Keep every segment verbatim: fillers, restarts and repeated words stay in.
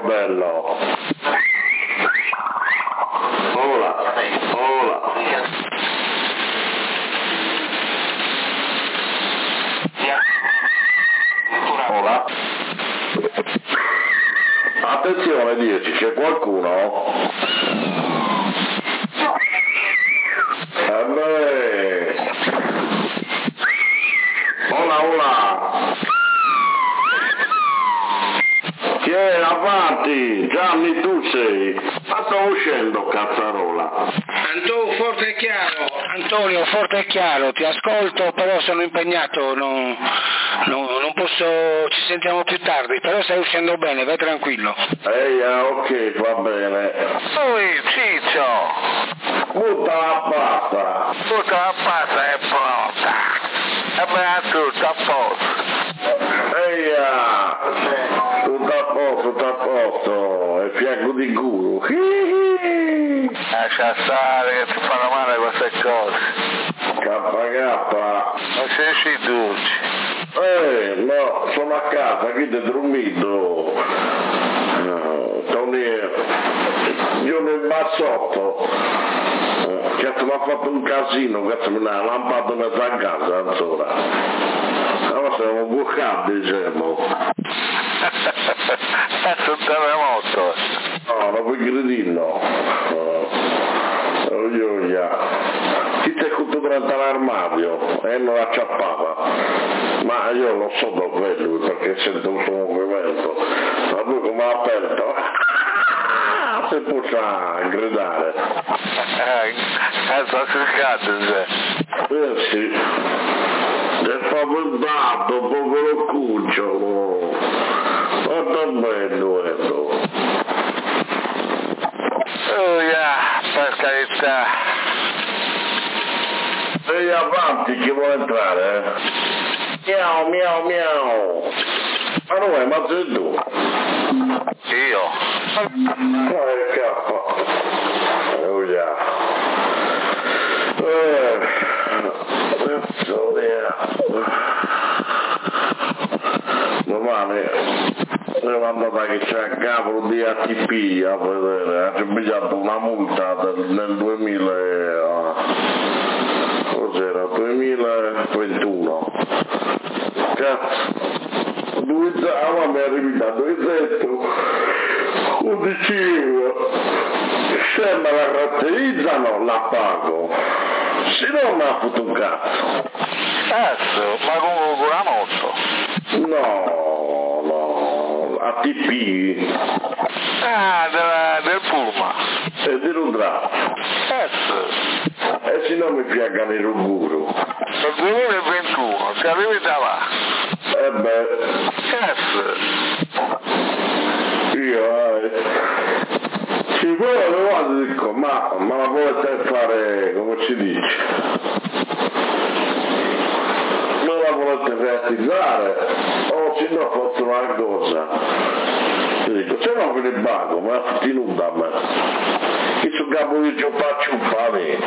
bello. Hola, hola. Hola. Attenzione dieci, c'è qualcuno? Eh beh. Hola, hola. Chi è? Avanti, Gianni tu sei. Ma sto uscendo, cazzarola. Antonio, forte e chiaro. Antonio, forte e chiaro, ti ascolto, però sono impegnato, non, non, non posso, ci sentiamo più tardi, però stai uscendo bene, vai tranquillo. Ehi, ah, ok, va bene. Ui, Ciccio, Butta la pasta. tutta la pasta è pronta. E beh, tutto a posto. Ehi, ah. Tutto a posto, tutto a posto. E fianco di culo. Lascia stare che ti fanno male queste cose. K K. Ma se ci duci. Eh, no, sono a casa, qui ti dormito. No, Tony, io nel bassotto. Cazzo mi ha fatto un casino, cazzo mi ha lampato mezzo a casa ancora. Allora siamo bucati, diciamo. È un terremoto. No, non puoi credere, no. Oh, io, io. Chi ti è tutto durante l'armadio e non acciappava. Ma io lo so da quello perché sento un suo movimento. Ma lui come ha aperto, si può a gridare. Eh, sto cercando, Eh sì. È spaventato, povero cucciolo. Guarda bello, bello. Oh, yeah, per carità. Ehi, avanti, chi vuole entrare? Miau, miau, miau. Ma non è, ma sei tu? Io? No, è cappa. Oh, yeah. Eh, adesso, via. Domani sono andato che c'è a capo di A T P a vedere, ha pigliato una multa del, nel duemila, cos'era, duemilaventuno. Cazzo, due ah, mi è arrivato duecento undici euro. Se me la caratterizzano la pago, se no mi ha fatto un cazzo. Cazzo, ma comunque una moto? No, no, A T P. Ah, della, del Puma. E di Rudra. Cazzo. E se no mi piagano i ruguru. Nel duemilaventuno, ci arrivi da là. E beh. Cazzo. Io, eh. Si vuole, guarda, dico, ma, ma la volete fare, come si dice? Me la volete realizzare? O se no faccio una cosa. Io dico, se no me ne bago, ma ti nuda a me. Che su capo di ciò faccio un fame.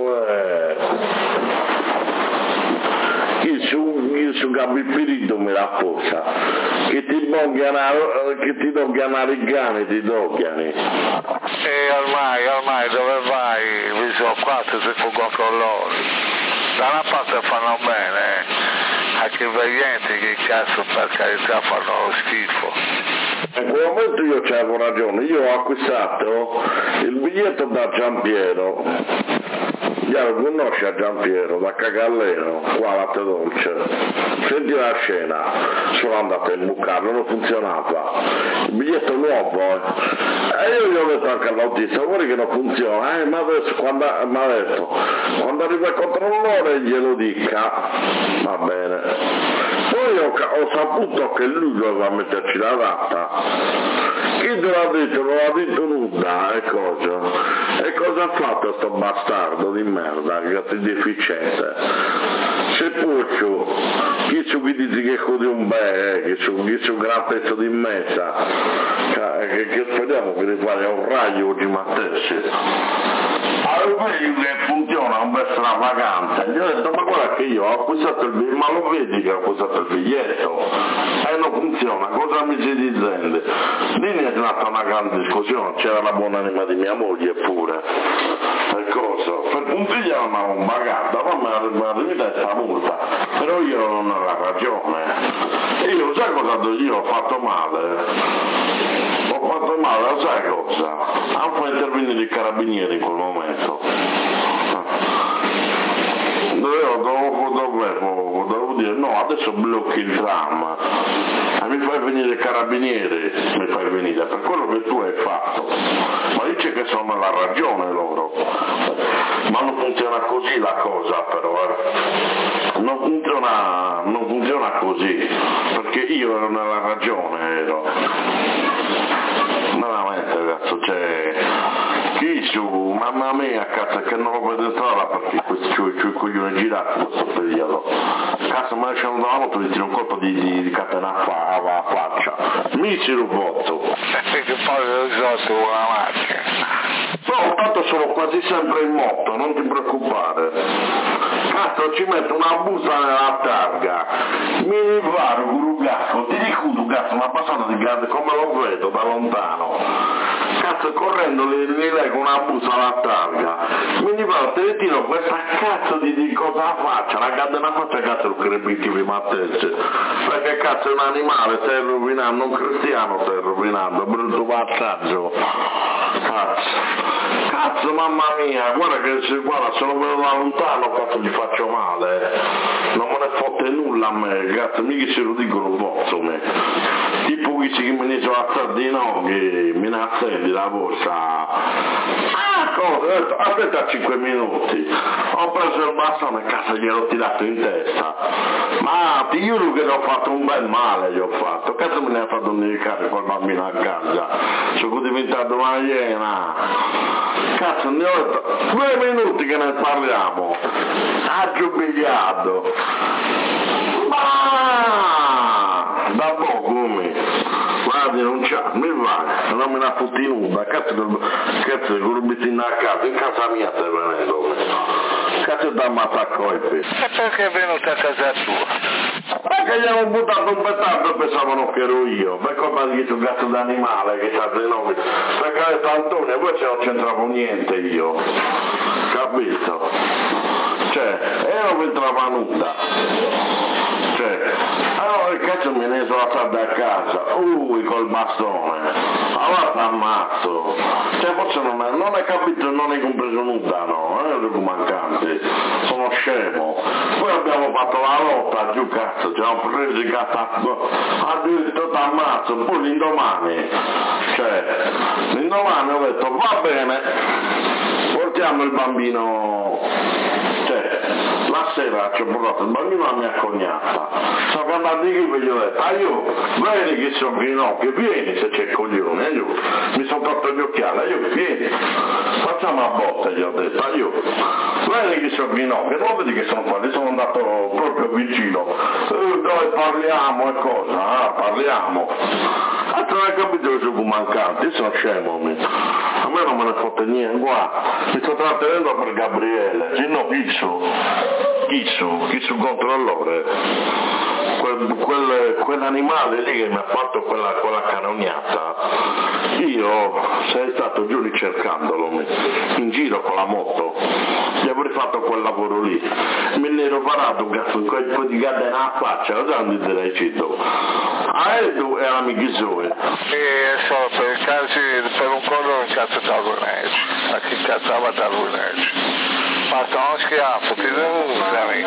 Che su, che su capo il perito me la posa. Che ti doggiano, che ti doggiano a rigane, ti doggiano. E ormai, ormai dove vai? Vi sono quattro se fu controllori. Da una parte fanno bene, a chi veglienti che cazzo per carità fanno schifo. In quel momento io c'avevo ragione, io ho acquistato il biglietto da Giampiero. Io lo conosci a Giampiero, da Cagalleno, qua a Latte Dolce. Senti la scena, sono andato a imbucarlo, non funzionava. Il biglietto nuovo, eh. E io gli ho detto anche all'autista, vuoi che non funziona? Eh, ma adesso, quando, mi ha detto, quando arriva il controllore glielo dica. Va bene. Poi ho, ho saputo che lui doveva metterci la data. Chi te l'ha detto? Non l'ha detto nulla, e cosa? E cosa ha fatto sto bastardo di merda, che deficiente? Se puccio, chi su chi dici che codi un beh, che su chi su un gran pezzo di mezza, che, che che speriamo che rifare un raio di Mattessi. Allora vedi che funziona un po' stravagante, gli ho detto ma guarda che io ho acquistato il biglietto, ma lo vedi che ho acquistato il biglietto? E non funziona, cosa mi stai dicendo? Lì è nata una grande discussione, c'era la buonanima di mia moglie pure, per cosa? Per puntigliare mi hanno pagato, ma mi ha rimessa questa multa, però io non ho la ragione. Io sai cosa io ho fatto male? Ho fatto male, lo sai cosa? Hanno fatto intervenire i carabinieri in quel momento. Io dovevo, dovevo, dovevo dire no, adesso blocchi il tram e mi fai venire i carabinieri, mi fai venire per quello che tu hai fatto. Ma dice che sono la ragione loro. Ma non funziona così la cosa però, eh. Non funziona, non funziona così, perché io ero nella ragione, ero. Veramente cazzo, cioè chi su, mamma mia cazzo che non lo vedo entrare perché questi c'ho i coglioni girati in questo periodo, cazzo ma lasciano da moto ti tiro un colpo di, di, di catena a, a faccia, mi ci rubotto che poi ho usato una macchina. No, tanto sono quasi sempre in moto, non ti preoccupare. Cazzo ci metto una busta nella targa, mi riparo Gurugasco, ti dico Gurugasco, ma passato di grande come lo vedo da lontano. Cazzo correndo li, li leggo una busta alla targa, mi riparo, te ne tiro questa cazzo di, di cosa faccia, la cadena faccia cazzo il crepitivi Mattese, perché cazzo è un animale, stai rovinando, un cristiano stai rovinando, brutto passaggio. Cazzo. Cazzo mamma mia, guarda che se guarda se lo vedo da lontano cazzo gli faccio male, non me ne fotte nulla a me, cazzo, mica se lo dicono bozzo me. Tipo che si mi dice la sardina che mi ne accendi la borsa. Ah cosa? Aspetta cinque minuti. Ho preso il bastone e cazzo gliel'ho tirato in testa. Ma ti giuro che gli ho fatto un bel male, gli ho fatto. Cazzo me ne ha fatto indicare quel bambino a casa. Sono diventato una iena. Cazzo, ne ho detto, due minuti che ne parliamo, ha giubigliato, ma da poco mi, guarda non c'è, mi va, non me la fotti nuda, cazzo cazzo di corbitina a casa, in casa mia stai venendo, cazzo da matta colpi. E perché è venuto a casa tua? Perché gli avevo buttato un petardo e pensavano che ero io, per colpa di questo cazzo d'animale che sta di noi, perché ha detto Antonio, poi se non c'entravo niente io, capito? Cioè, ero che entrava nuda, cioè, allora il cazzo me ne sono lasciato a casa, ui col bastone, allora t'ammazzo, cioè forse non, è, non hai capito, non hai compreso nuda, no, non è mancante, sono scemo, poi abbiamo fatto la lotta giù cazzo, ci hanno preso i cazzo, ha detto t'ammazzo, poi l'indomani, cioè, l'indomani ho detto va bene, portiamo il bambino, cioè, la sera ci ho portato il bambino alla mia cognata, sono andato di qui e gli ho detto, ah io, vedi che sono ginocchio, vieni se c'è il coglione, io mi sono tolto gli occhiali, io vieni, facciamo a botte, gli ho detto, ah io, vedi che sono ginocchio, non vedi che sono qua, sono andato proprio vicino, eh, dove parliamo e cosa, ah, parliamo, ah, tu non hai capito che sono mancante, io sono scemo, mi. A me non me ne fotte niente, guarda, mi sto trattenendo per Gabriele, se no chi su, chi su, chi su controllore, quel, quel, quell'animale lì che mi ha fatto quella, quella canognata, io sei stato giù ricercandolo, in giro con la moto, gli avrei fatto quel lavoro lì, me ne ero parato un po' di gadda nella faccia, cosa non ti direi cito, a Edu e all'amico Zoe. E so, per i casi, per un collo in cazzo da Luneggi, a chi cazzava da Luneggi. Fatto uno schiaffo, ti denunziami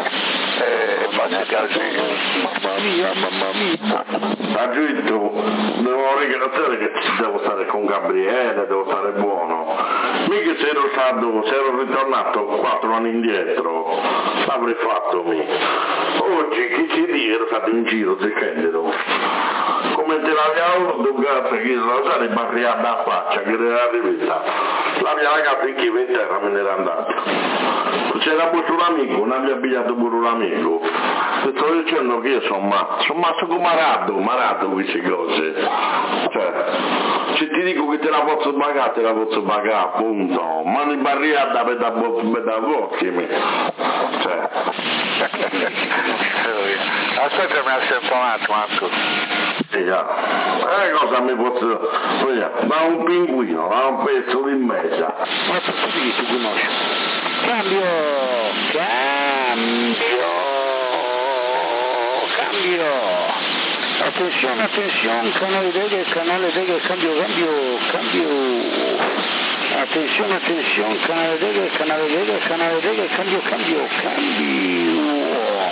e fatti casino. Mamma mia, mamma mia. A giù devo ringraziare che devo stare con Gabriele, devo stare buono. Mica se ero stato, se ero ritornato quattro anni indietro, l'avrei fatto mi. Oggi chi ci dice ero stato in giro, si candelo. Come te l'avevo dugato che lo sai barriata a faccia, che era arrivata. La mia ragazza in chi in terra me ne era andata. C'era pure un amico, non abbia abbigliato pure un amico. Ti sto dicendo che io sono matto, sono matto come Marado, Marado queste cose. Cioè, se ti dico che te la posso pagare, te la posso pagare, appunto. Mani barriata per da vocchimi. Cioè. Aspetta, mi assento un attimo, Marco. Sì, eh, cosa mi posso... Da un pinguino, da un pezzo di mesa. Ma tu chi tu conosci? Cambio! Cambio! Cambio! Attenzione, attenzione, canale Vega, canale Vega, cambio, cambio, cambio. Attenzione, attenzione, canale Vega, canale Vega, canale Vega, cambio, cambio, cambio.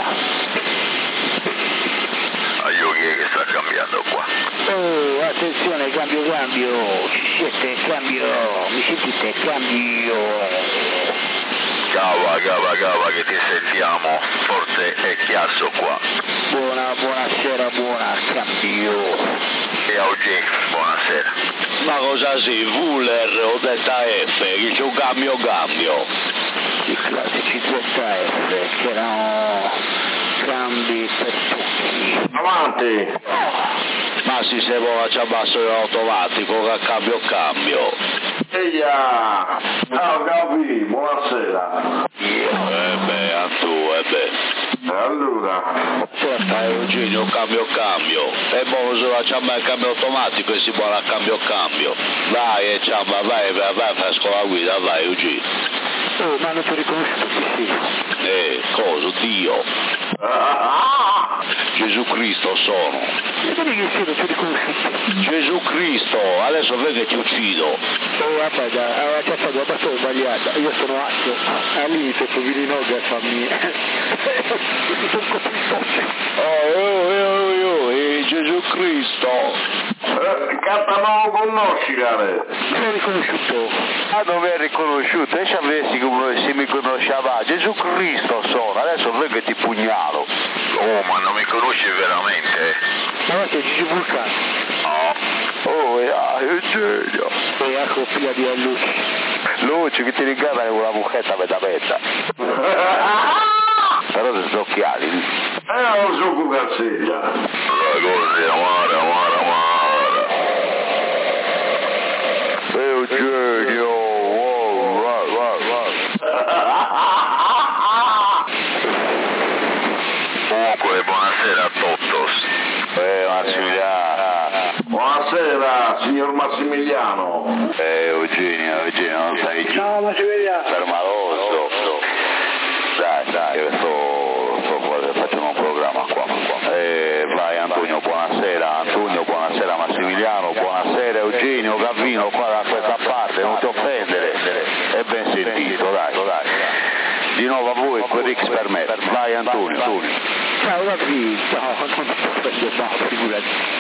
Aiuto, chi è che sta cambiando qua? Oh, attenzione, cambio, cambio, ci siete, cambio, mi sentite, cambio. Cava, cava, cava, che ti sentiamo forte e chiasso qua. Buona, buonasera, buona, cambio. E oggi, buonasera. Ma cosa si, Fuller o Z F, che c'è un cambio cambio? I classici Z F, che erano cambi per tutti. Avanti! Ma si se vuole ci abbasso l'automatico che cambio cambio. Eia! Ciao Gabi, buonasera. Eh beh, a tu, eh beh. E allora? Eh Eugenio, cambio cambio. E poi se facciamo il cambio automatico e si vuole a cambio cambio. Vai, e ciamba, vai, vai, vai, fai scuola guida, vai Eugenio. Oh, ma non ti ho riconosciuto chi sei? Eh, cosa? Dio. Ah, Gesù Cristo sono. E vedi che sei, non ti ho riconosciuto. Gesù Cristo, adesso vedi che ti uccido. Oh, guarda, aveva già fatto la battuta sbagliata, io sono Atto, al limite poverino che fammi... mi sono costretto. Oh, oh, oh, oh, eh, Gesù Cristo. eh, Catta non lo conosci, care? Non l'ho riconosciuto. Ah, non mi hai riconosciuto, e se avessi come se mi conosceva, Gesù Cristo sono, adesso vedi che ti pugnalo. Oh, ma non mi conosci veramente? Ma guarda, Gigi Vulcano. No. Oh, yeah, Eugenio. E ecco figlia di Luci. Luci che ti rigarda con la buchetta petta petta. Però ti sono occhiali. Eh, non so con cazzeglia. La cosa amara, amara, amara. Eugenio, wow, wow, wow, wow. Comunque, buonasera a todos. Eh, Massimiliano. Buonasera, signor Massimiliano. Eh, Eugenio, Eugenio, non sai giù. Ciao Massimiliano. Fermaloso. Dai, dai, io sto, sto facendo un programma qua, qua. Eh, vai Antonio, buonasera, Antonio, buonasera Massimiliano, buonasera Eugenio, Gavino, qua da questa parte, non ti offendere. È ben sentito, dai, dai. Di nuovo a voi, quel per me. Vai Antonio, Antonio. Ciao Gavino. Ciao, non ti offendo, no, figurati.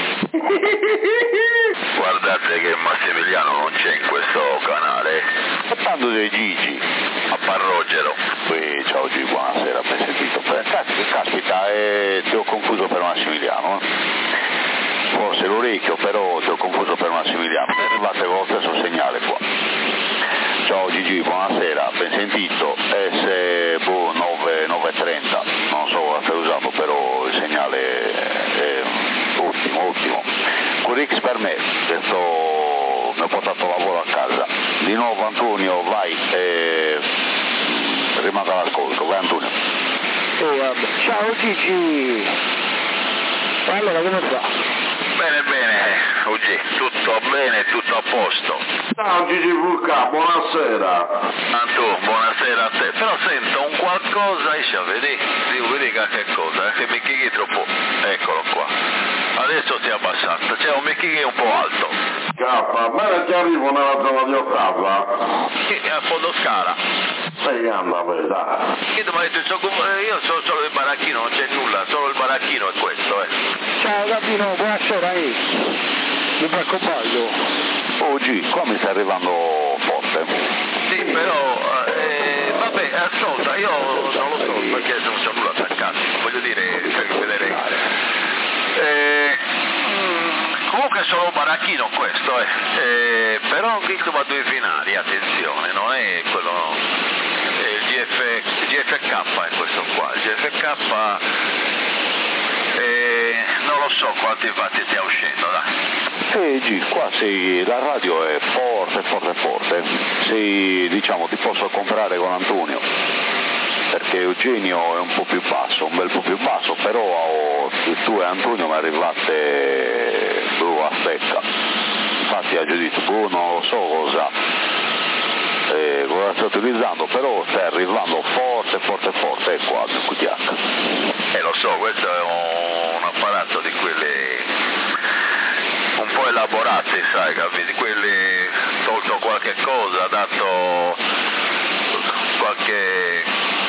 Guardate che Massimiliano non c'è in questo canale. Parlando dei Gigi, a Parrogero. Qui, ciao Gigi, buonasera, ben sentito. Caspita, eh, ti ho confuso per Massimiliano. Forse l'orecchio, però ti ho confuso per Massimiliano. Arrivate con lo stesso segnale qua. Ciao Gigi, buonasera, ben sentito. S boh, nove e trenta, non so cosa stai usando, però il segnale è ottimo, ottimo. Curix per me, questo mi ho portato lavoro a casa. Di nuovo Antonio, vai, eh, rimanga all'ascolto, vai Antonio. Oh, ciao Gigi. Allora, come va? Bene, bene, Ugi, tutto bene, tutto a posto. Ciao Gigi Vulcano, buonasera. Anto, buonasera a te. Però sento un qualcosa, esce, vedi? Dico, vedi che cosa, eh? Che mi chighi troppo. Eccolo qua. Adesso si è abbassato, c'è un micchighi un po' alto. Cappa, bene che arrivo nella zona di Ottava. Che è a fondo scala. Sei anda, dai. Io ti ho detto, io sono solo il baracchino, non c'è nulla, solo il baracchino è questo, eh. Ciao Gabino, buonasera, eh. Mi raccomando. Oggi qua mi sta arrivando forte. Sì, però, eh, vabbè, ascolta, io non lo so perché non c'ho nulla attaccato, voglio dire, per vedere. Eh, comunque è solo un baracchino questo, eh. Eh, però il va a due finali, attenzione, non è quello, è il G F, G F K è questo qua, il G F K eh, non lo so quanti fatti stia uscendo, dai. E G, qua sei, la radio è forte, forte, forte. Sei, diciamo, ti posso comprare con Antonio, perché Eugenio è un po' più basso, un bel po' più basso, però oh, tu e Antonio mi arrivate boh, a stecca. Infatti ha già detto, boh, non lo so cosa, eh, cosa stai utilizzando, però stai arrivando forte, forte, forte, e qua, Q T H. Eh lo so, questo è un, un apparato di quelli un po' elaborati, sai, capiti? Quelli tolto qualche cosa, dato qualche...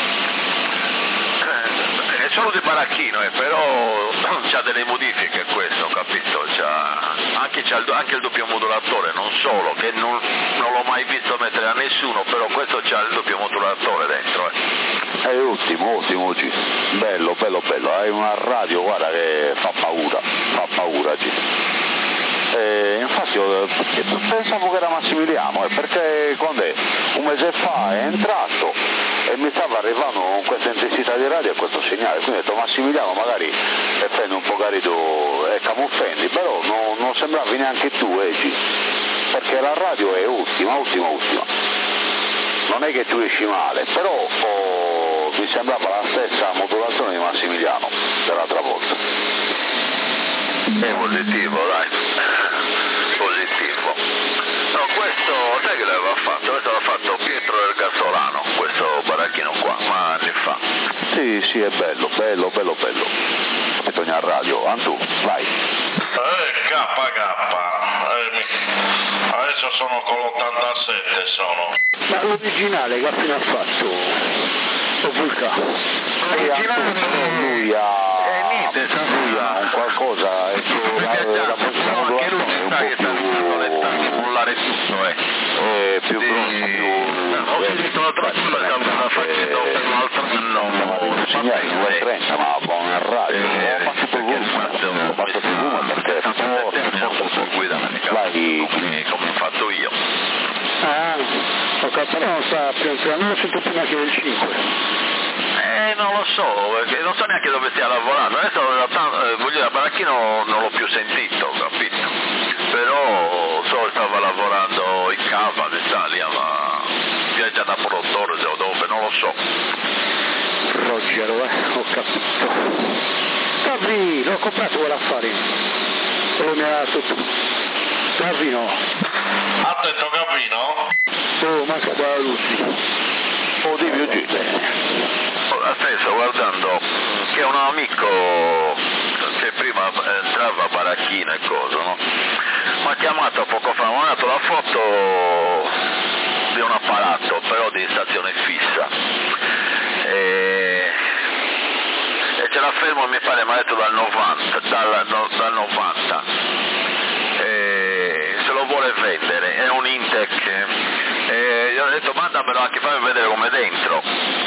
è solo di baracchino, eh, però c'ha delle modifiche questo, capito? C'ha... Anche, c'ha il, anche il doppio modulatore, non solo, che non, non l'ho mai visto mettere a nessuno, però questo c'ha il doppio modulatore dentro. Eh. È ottimo, ottimo G, bello, bello, bello, hai una radio, guarda, che fa paura, fa paura G. Eh, infatti io pensavo che era Massimiliano, eh, perché quando è? Un mese fa è entrato e mi stava arrivando con questa intensità di radio e questo segnale, quindi ho detto Massimiliano magari effendi un po' carito e camuffendi, però no, non sembravi neanche tu, eh, G, perché la radio è ottima, ottima, ottima, non è che tu esci male, però oh, mi sembrava la stessa modulazione di Massimiliano dell'altra volta. È positivo, dai, positivo. No, questo, sai che l'aveva fatto? Questo l'ha fatto Pietro del Gasolano, questo baracchino qua, ma anni fa. Sì, sì, è bello, bello, bello, bello. Bisogna a radio, Antu, vai. Eh, K K, eh, adesso sono con l'ottantasette sono. Ma l'originale che appena ha fatto, o Vulca? L'originale lui ha... niente, lui ha un qualcosa, ecco, la, la posizione modulazione è un po' più... mollare tutto, eh. È più grossa, più... Ho sentito l'altra volta che aveva fatto per un altro anno, segnali due trenta, ma con una radio, ho fatto per volume, ho fatto per volume perché è forte, forte, guidare, vai, come ho fatto io. Ah, ok, però non sa più, non lo sento prima che il cinque. Eh, non lo so, perché non so neanche dove stia lavorando, adesso eh, voglio dire, a Baracchino non l'ho più sentito, capito? Però so che stava lavorando in Cava d'Italia, ma viaggia da produttore o dove, non lo so. Ruggero, eh, ho capito. Gavri, l'ho comprato quell'affare, quello mi ha sotto. Gavrino. Ha detto Gavrino? Oh, manca da Russi. Oh, Divio G. Sto guardando che un amico che prima entrava a Baracchino e cosa, no? Mi ha chiamato poco fa, mi ha dato la foto di un apparato, però di stazione fissa. E, e ce la fermo, mi pare, mi ha detto dal novanta, dal, no, dal novanta. E se lo vuole vendere, è un Intec. E gli ho detto mandamelo anche, fammi vedere com'è dentro.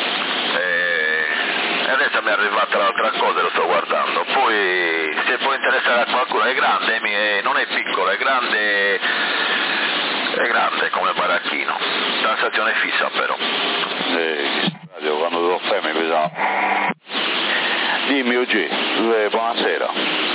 E adesso mi è arrivata l'altra cosa, lo sto guardando. Poi se può interessare a qualcuno, è grande, non è piccolo, è grande, è grande come Baracchino, da stazione fissa però. Eh, quando devo fare mi pesava. Dimmi O G, eh, buonasera.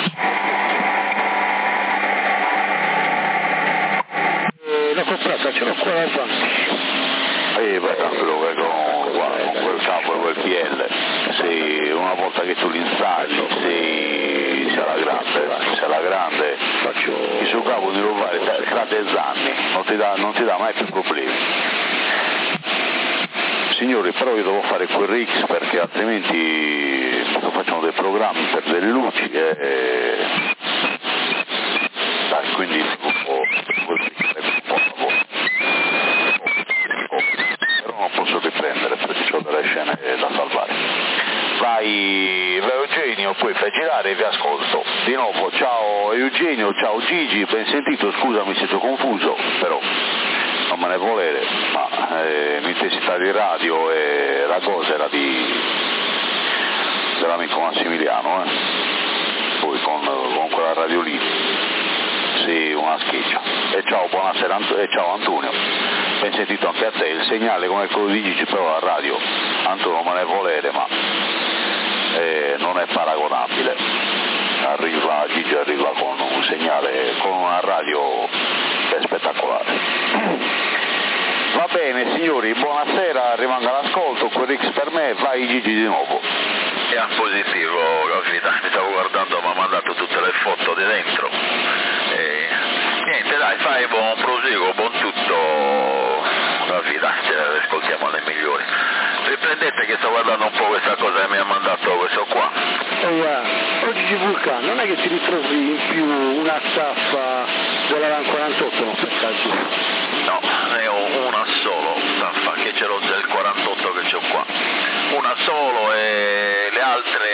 Eh, l'ho comprata, ce l'ho qua davanti. Eh, beh, tanto lo vedo guarda, con quel capo e quel P L, se una volta che tu li installi, se sarà grande, sarà grande, faccio il suo capo di rubare tra dieci anni, non ti dà, non ti dà mai più problemi. Signori, però io devo fare quel R X perché altrimenti facciamo dei programmi per delle luci e... Dai, quindi un po' però non posso riprendere perché ho delle scene da salvare. Vai, vai Eugenio, poi fai girare e vi ascolto. Di nuovo, ciao Eugenio, ciao Gigi, ben sentito, scusami se ti ho confuso, però non me ne volere, ma eh, l'intensità di radio e la cosa era di dell'amico Massimiliano, eh? Poi con, con quella radio lì, sì, una schiccia. E ciao, buonasera Ant- e ciao Antonio, ben sentito anche a te, il segnale come quello di Gigi però la radio, Antonio non me ne volere, ma eh, non è paragonabile. arriva, Gigi arriva con un segnale, con una radio che è spettacolare. Va bene signori, buonasera, rimango all'ascolto, quel X per me, vai Gigi di nuovo. È positivo, capito? Mi stavo guardando, mi ha mandato tutte le foto di dentro. E niente, dai, fai buon proseguo, buon tutto, capito? Cioè, ascoltiamo le migliori. Riprendete che sto guardando un po' questa cosa che mi ha mandato questo qua. Oh, yeah. Oggi Gigi Vulcano, non è che ti ritrovi in più una staffa della RAN quarantotto, non per caso? No, ne ho una solo, staffa, che ce l'ho del quarantotto che c'ho qua. Una solo e le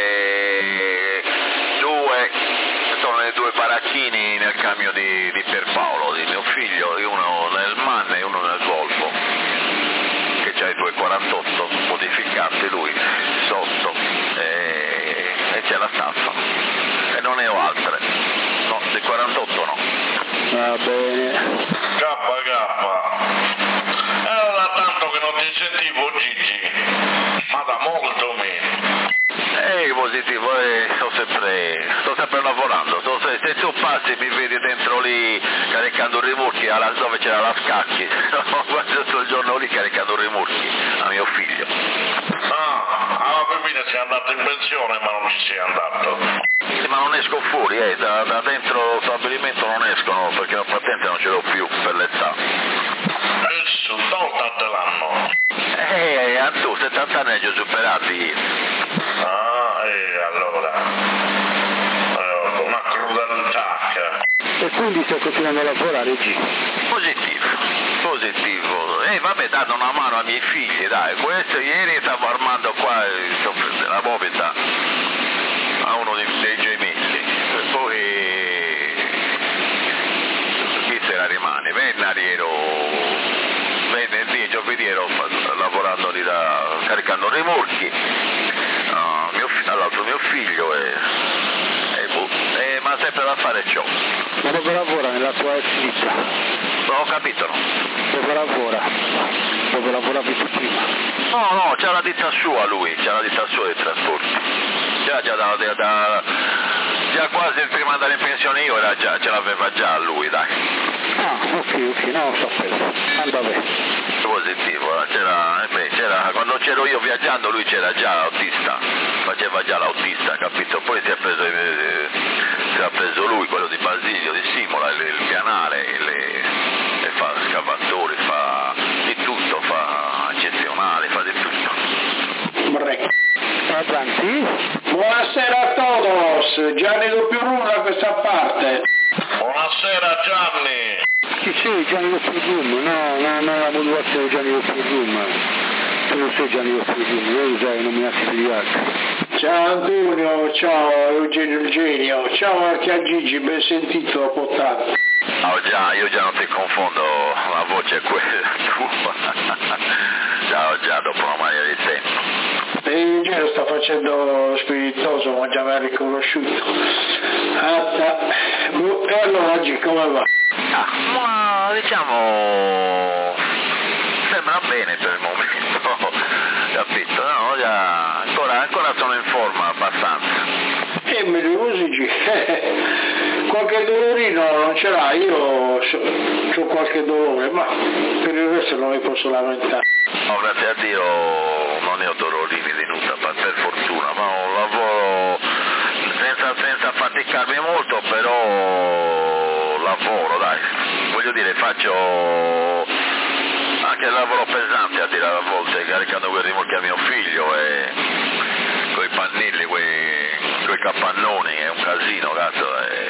altre due sono le due baracchini nel camion di, di Pierpaolo, di mio figlio, uno nel Man e uno nel Golfo, che c'ha i due quarantotto modificati lui sotto e, e c'è la staffa e non ne ho altre, no, di quarantotto no. Va bene. K K. Era da tanto che non ti sentivo Gigi, ma da molto meno. Ehi positivo, eh, sto sempre sto sempre lavorando, sto, se, se tu passi mi vedi dentro lì caricando rimorchi alla, dove c'era la scacchi, quasi tutto il giorno lì caricando rimorchi a mio figlio. Ah, alla fine sei andato in pensione ma non ci sei andato. Sì, ma non esco fuori, eh, da, da dentro lo stabilimento non escono perché la patente non ce l'ho più per l'età. Adesso toltate l'anno. Eh, eh, tu settanta anni hai già superati. Ah, e allora, eh, una crudeltà. E quindi stai continuando a lavorare, G? Positivo, positivo. E eh, vabbè, date una mano ai miei figli, dai. Questo ieri stavo armando qua eh, la bobita a uno dei, dei gemessi. E poi chi se la rimane? Venerdì ero venerdì, giovedì ero lavorando lì da, caricando rimorchi. Uh, mio, all'altro mio figlio e, e, e ma sempre da fare ciò. Ma dove lavora nella tua ex vita? Non ho capito, no? Dove lavora? Dove lavoravi tu prima? No, no, c'è la ditta sua lui, c'è la ditta sua dei trasporti. Già, già, da, da, da, già quasi prima di andare in pensione io era già, ce l'aveva già lui, dai. Ah, ok, ok, no, lo sapevo. Anda bene. Positivo, c'era, eh beh, c'era, quando c'ero io viaggiando lui c'era già l'autista, faceva già l'autista, capito? Poi si è preso, eh, si è preso lui, quello di Basilio, di Simola, il, il pianale, le, e fa scavatori, fa di tutto, fa eccezionale, fa di tutto. Brec. Avanti. Buonasera a todos, Gianni doppio Rum da questa parte. Buonasera Gianni. Chi sei Gianni doppio Rum? No, no, no, la modulazione Gianni doppio Rum. Tu non sei Gianni doppio Rum, io usai nominati di altri. Ciao Antonio, ciao Eugenio Eugenio, ciao anche a Gigi, ben sentito dopo tanto. Oh già, io già non ti confondo, la voce è quella tua. Ciao già, dopo una marea di tempo. E Eugenio sta facendo spiritoso, ma già mi ha riconosciuto. Ah, e allora oggi come va? Ah, ma diciamo sembra bene per il momento, capito? No, già, ancora, ancora sono in forma abbastanza. E me lo usi, qualche dolorino non ce l'ha, io ho qualche dolore, ma per il resto non mi posso lamentare. Oh, grazie a Dio non ne ho dolorini di nulla, per fortuna, ma un lavoro senza, senza faticarmi molto, però lavoro, dai, voglio dire, faccio anche il lavoro pesante a dire a volte, caricando quei rimorchi a mio figlio e quei pannilli, quei, quei capannoni, è un casino, cazzo, e,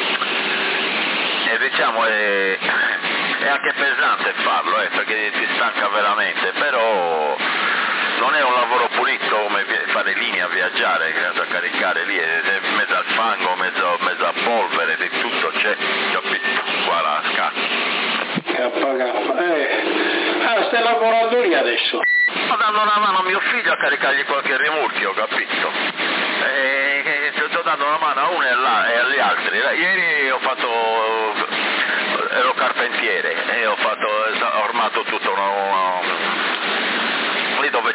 e diciamo è, è anche pesante farlo, eh, perché ti stanca veramente, però non è un lavoro pulito come fare linea, viaggiare, a caricare lì, è mezzo al fango, mezzo, mezzo a polvere, di tutto c'è, capito, qua la scacchi. K K, eh, ah, stai lavorando lì adesso? Sto dando una mano a mio figlio a caricargli qualche rimorchio, capito? E, e sto dando una mano a uno e agli altri. Ieri ho fatto, ero carpentiere e ho fatto, ho armato tutto una, una, lì dove c'è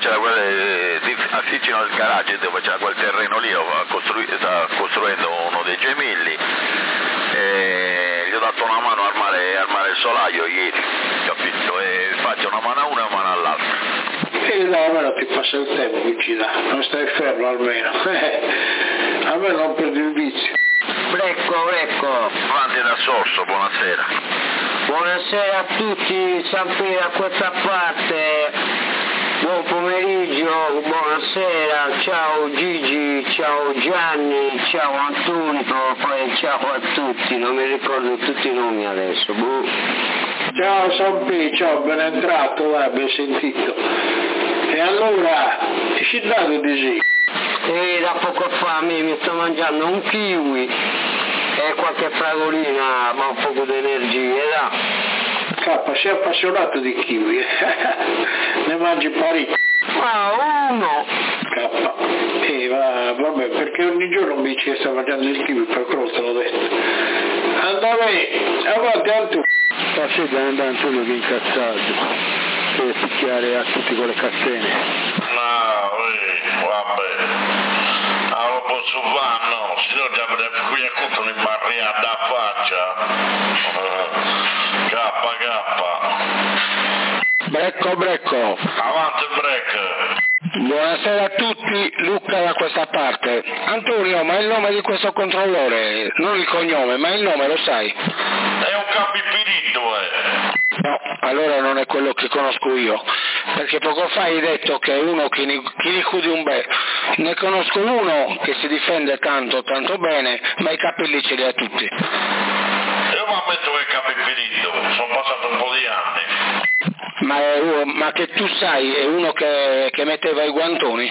c'era quelle di, vicino al garage dove c'era quel terreno lì, costrui, sta costruendo uno dei gemilli e gli ho dato una mano a armare, armare il solaio ieri, capito? E faccio una mano a una e una mano all'altra. E dai, almeno ti passa il tempo, vicina, non stai fermo almeno. A me non perdi il vizio. Brecco, Brecco. Avanti da Sorso, buonasera. Buonasera a tutti, sempre a questa parte. Buon pomeriggio, buonasera, ciao Gigi, ciao Gianni, ciao Antonio, poi ciao a tutti, non mi ricordo tutti i nomi adesso. Buh. Ciao Sampi, ciao, ben entrato, vai, ben sentito. E allora, ti sei dato di sì? E da poco fa mi, mi sto mangiando un kiwi e qualche fragolina, ma un po' di energia, là. K, sei appassionato di kiwi, ne mangi parecchio. Ma uno! K, eh, va, vabbè, perché ogni giorno mi dici che sta mangiando il kiwi, per quello te l'ho detto. Andame, avanti Antonio. Stasera è andato Antonio che è incazzato, deve picchiare a tutti con le cassene. No, eh, vabbè. Allora posso fare, no, se no già per qui a conto in barriera da faccia. Cappa, cappa. Brecco, brecco. Avanti break. Buonasera a tutti, Luca da questa parte. Antonio, ma il nome di questo controllore, non il cognome, ma il nome lo sai? È un capipirito, eh. No, allora non è quello che conosco io, perché poco fa hai detto che è uno che ne, che ne cudi un bel. Ne conosco uno che si difende tanto, tanto bene, ma i capelli ce li ha tutti. Io mi ammetto che è capipirito, sono passati un po' di anni. Ma, è, ma che tu sai, è uno che, che metteva i guantoni?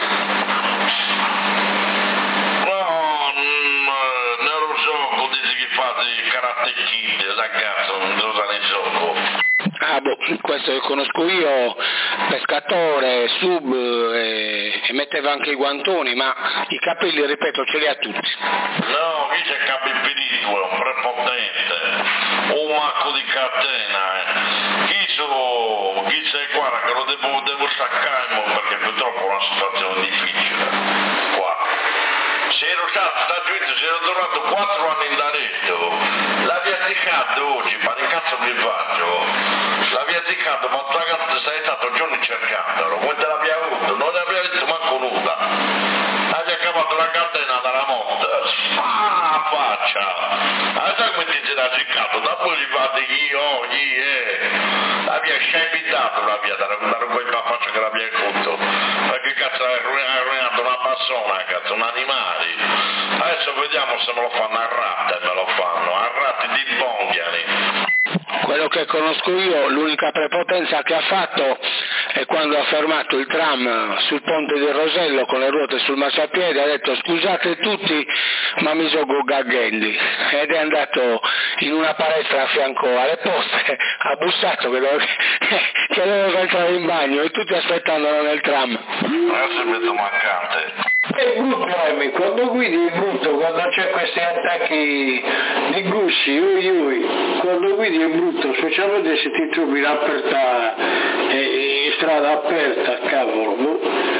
No, non lo so, dici che fa di karate kid, ragazzo, non lo sa ne gioco. Ah boh, questo che conosco io, pescatore, sub, e, e metteva anche i guantoni, ma i capelli, ripeto, ce li ha tutti. No, qui c'è capipirito, è un prepotente, un macco di catena, eh. Chi so, chi c'è, guarda che lo devo, devo staccare perché purtroppo è una situazione difficile, qua. Se ero stato, sta giudizio, se ero tornato quattro anni in Daretto, l'abbia azzeccato oggi, ma che cazzo mi faccio? L'abbia azzeccato, ma tu ragazzo sei stato giorni cercandolo, come te l'abbia avuto? Non ne abbia detto manco nulla. Abbia cavato la catena dalla moto, ah, faccia! Allora come ti sei azzeccato? Dopo gli fate io, gli, eh. L'abbia scempitato, l'abbia dato un po' in faccia che l'abbia conto. Ma che cazzo hai arruinato una persona, cazzo, un animale? Adesso vediamo se me lo fanno a ratte, me lo fanno, a ratti di bonghiani. Quello che conosco io, l'unica prepotenza che ha fatto è quando ha fermato il tram sul ponte di Rosello con le ruote sul marciapiede, ha detto scusate tutti ma mi sono gaghendi, ed è andato in una palestra a fianco alle poste, ha bussato che doveva, che doveva entrare in bagno e tutti aspettandolo nel tram. Adesso è mezzo mancante. È brutto, Emi, quando guidi è brutto, quando c'è questi attacchi di gusci, ui ui, quando guidi è brutto, specialmente se ti trovi in aperta, eh, in strada aperta, cavolo, boh,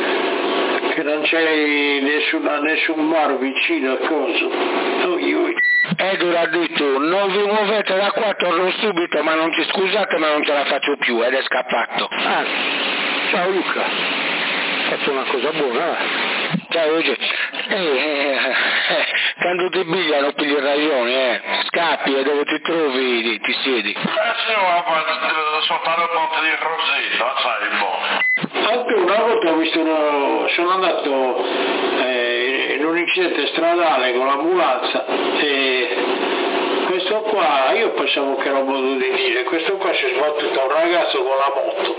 che non c'è nessuna, nessun bar vicino a coso, ui ui. Edura ha detto non vi muovete da qua, torno subito, ma non ci scusate ma non ce la faccio più, ed è scappato. Ah, ciao Luca, hai fatto una cosa buona, eh? Ciao Luigi, eh, eh, eh, quando ti pigliano pigli ragione, eh. Scappi e dove ti trovi ti siedi. Eh sì, ma sotto il ponte di Rosello, sai, buono. Anche una volta ho visto uno, sono andato eh, in un incidente stradale con l'ambulanza e questo qua, io pensavo che era un modo di dire, questo qua si è sbattuto un ragazzo con la moto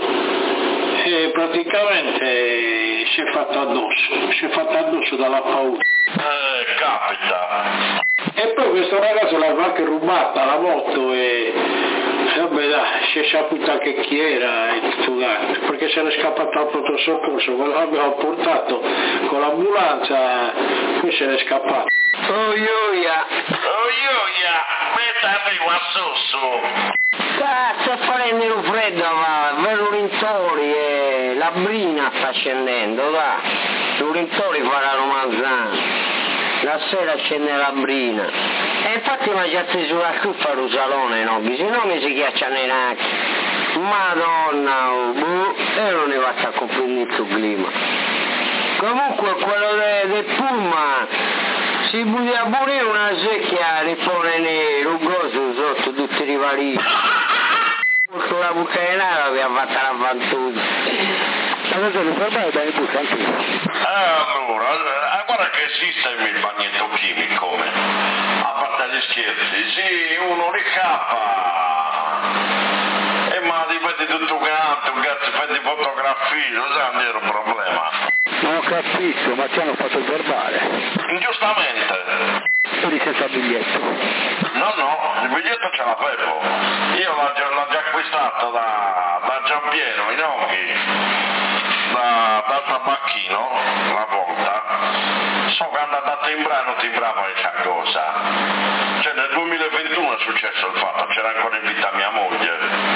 e praticamente si è fatto addosso, si è fatto addosso dalla paura. Eh, capita. E poi questo ragazzo l'aveva anche rubata la moto e vabbè dai, si è saputo anche chi era e tutto quanto, perché se n'è scappato al pronto soccorso, quello l'abbiamo portato con l'ambulanza, poi se n'è scappato. Oh ioia! Oh ioia, metta arrivo a sosso. Sta, sta facendo freddo, va, vedo rintori e la brina sta accendendo, va, l'Urintori farà romanzano. La sera accende la brina e infatti mangiate sulla cuffa lo salone, no? Se no mi si ghiacciano i nacchi. Madonna, oh, boh, e non ne va a comprendere il clima. Comunque quello de, del pullman si butta pure una secchia e pone nero, un coso sotto tutti i rivalini. Con la buccainara abbiamo fatto la vantuta. Ma cosa lo fermare dai bus anche io? Allora, guarda che esiste il bagnetto chimico, a parte gli scherzi, sì, uno ricappa e ma ti vedi tutto quanto, un cazzo fai di fotografie, non sai non era un problema. Non ho capito, ma ti hanno fatto il verbale. Ingiustamente. Eri senza biglietto. No, no, il biglietto ce l'avevo. Io l'ho già, l'ho già acquistato da, da Giampiero, in Oghi, da, dal tabacchino, una volta. So che andavo a timbrare, non timbrava questa cosa. Cioè nel duemilaventuno è successo il fatto, c'era ancora in vita mia moglie.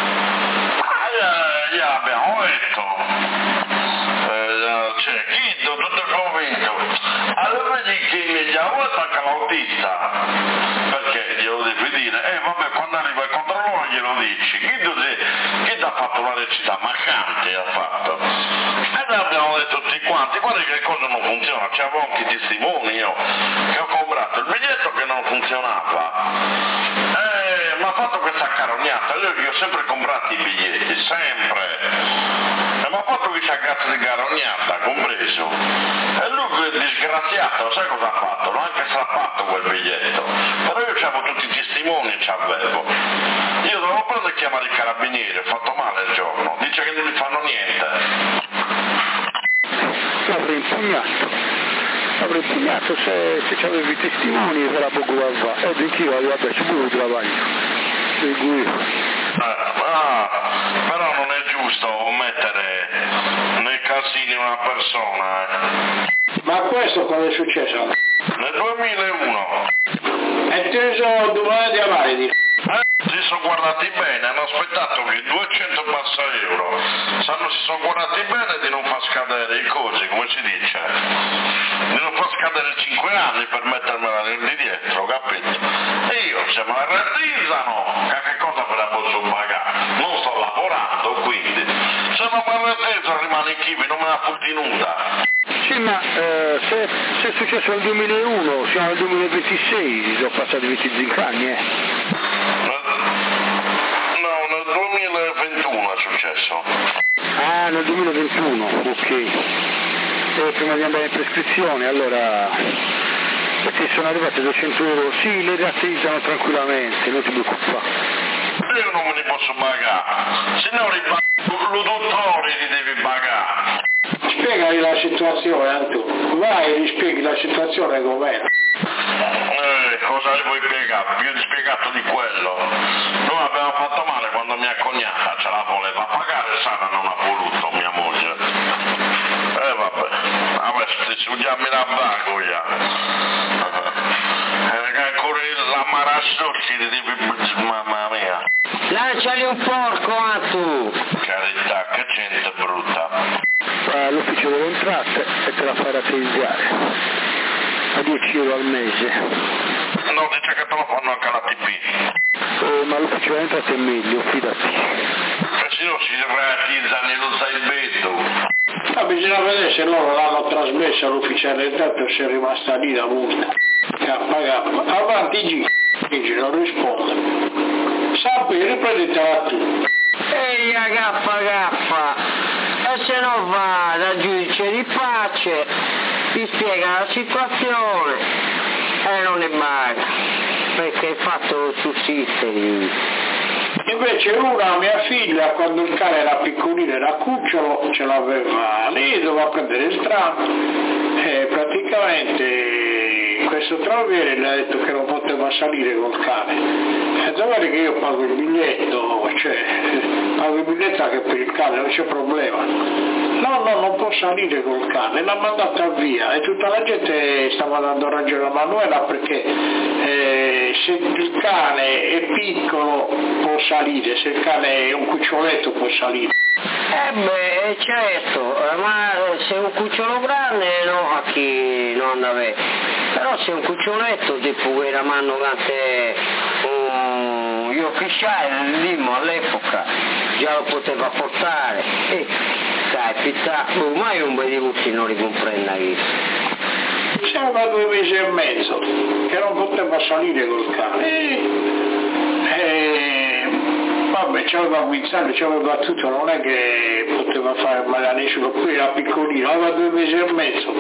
E gliela abbiamo detto. Cioè, Chito, tutto convinto. Allora vedi che mi ha avuto anche l'autista, perché glielo devi dire, eh vabbè, quando arriva il controllore glielo dici, Chito chi ha fatto la recita mancante ha fatto. E noi abbiamo detto tutti quanti, guarda che cosa non funziona, c'avevo anche i testimoni io, che ho comprato il biglietto che non funzionava. E mi ha fatto questa carognata, io gli ho sempre comprato i biglietti, sempre. Mi ha fatto questa cazzo di carognata, compreso. E lui, disgraziato, sai cosa ha fatto? L'ho anche strappato quel biglietto. Però io c'avevo tutti i testimoni, c'avevo. Io dovevo prendere e chiamare i carabinieri, ho fatto male il giorno. Dice che non mi fanno niente. L'avrei impugnato. L'avrei impugnato se, se c'avevi i testimoni per la Bogova. E dici io, vabbè, ci vuole travaglio. Eh, ah, però non è giusto mettere nei casini una persona. Eh. Ma questo quando è successo? Nel duemilauno. E te sono domani di avanti. Eh, si sono guardati bene, hanno aspettato che duecento passa euro. Sanno, si sono guardati bene di non far scadere i cosi, come si dice? Di non far scadere cinque anni per mettermela di dietro, capito? E io, se me la rattrizzano, che cosa me la posso pagare? Non sto lavorando, quindi. Se non me la rattrizzano rimane in chivi, non me la fotti nuda. Sì, ma eh, se, se è successo nel duemilauno, siamo nel duemilaventisei, sono passati venticinque anni, eh. No, nel duemilaventuno è successo. Ah, nel duemilaventuno, ok. E prima di andare in prescrizione, allora, perché sono arrivati duecento euro, sì, le rateizzano tranquillamente, non ti preoccupare. Io non me li posso pagare, se no lo dottore li devi pagare. Spiegami la situazione, Antu. Vai e gli spieghi la situazione com'è. Eh, cosa le vuoi spiegare? Più spiegato di quello. Noi abbiamo fatto male quando mia cognata ce la voleva pagare, Sara non ha voluto, mia moglie. Eh vabbè, vabbè, si usiamo la bagoia. Eh, ancora la marassotti di devi, mamma mia. Lanciali un porco, Antu! Carità, che gente brutta. All'ufficio delle entrate e te la fai rateizzare a dieci euro al mese. No, dice che te lo fanno anche alla T P. Eh, ma l'ufficio delle entrate è meglio, fidati. E se no si ratizza nello zaibetto. Ma bisogna vedere se loro l'hanno trasmessa all'ufficiale delle entrate o se è rimasta lì la multa. K K. Avanti G. G non risponde. Sappi, riprenditela tu. Ehi, K K. E se non va dal giudice di pace, ti spiega la situazione e non ne paga, perché il fatto sussiste. Invece una, mia figlia, quando il cane era piccolino, era cucciolo, ce l'aveva lì, doveva prendere il tram e praticamente questo tramviere le ha detto che non poteva salire col cane. E dov'è che io pago il biglietto, cioè pago il biglietto anche per il cane, non c'è problema. No, no, non può salire col cane, l'ha mandata via e tutta la gente stava dando ragione a Manuela perché eh, se il cane è piccolo può salire, se il cane è un cuccioletto può salire. Eh beh, certo, ma se un cucciolo grande no, a chi non andava. Però se un cuccioletto tipo che era manno cante um, io ufficiale limo all'epoca già lo poteva portare e sai pizzà, ormai un bel di non li comprenda io. Siamo da due mesi e mezzo che non poteva salire col cane. E, e, vabbè, c'aveva guizzato, c'aveva tutto, non è che poteva fare magari nessuno, qui era piccolino, aveva due mesi e mezzo.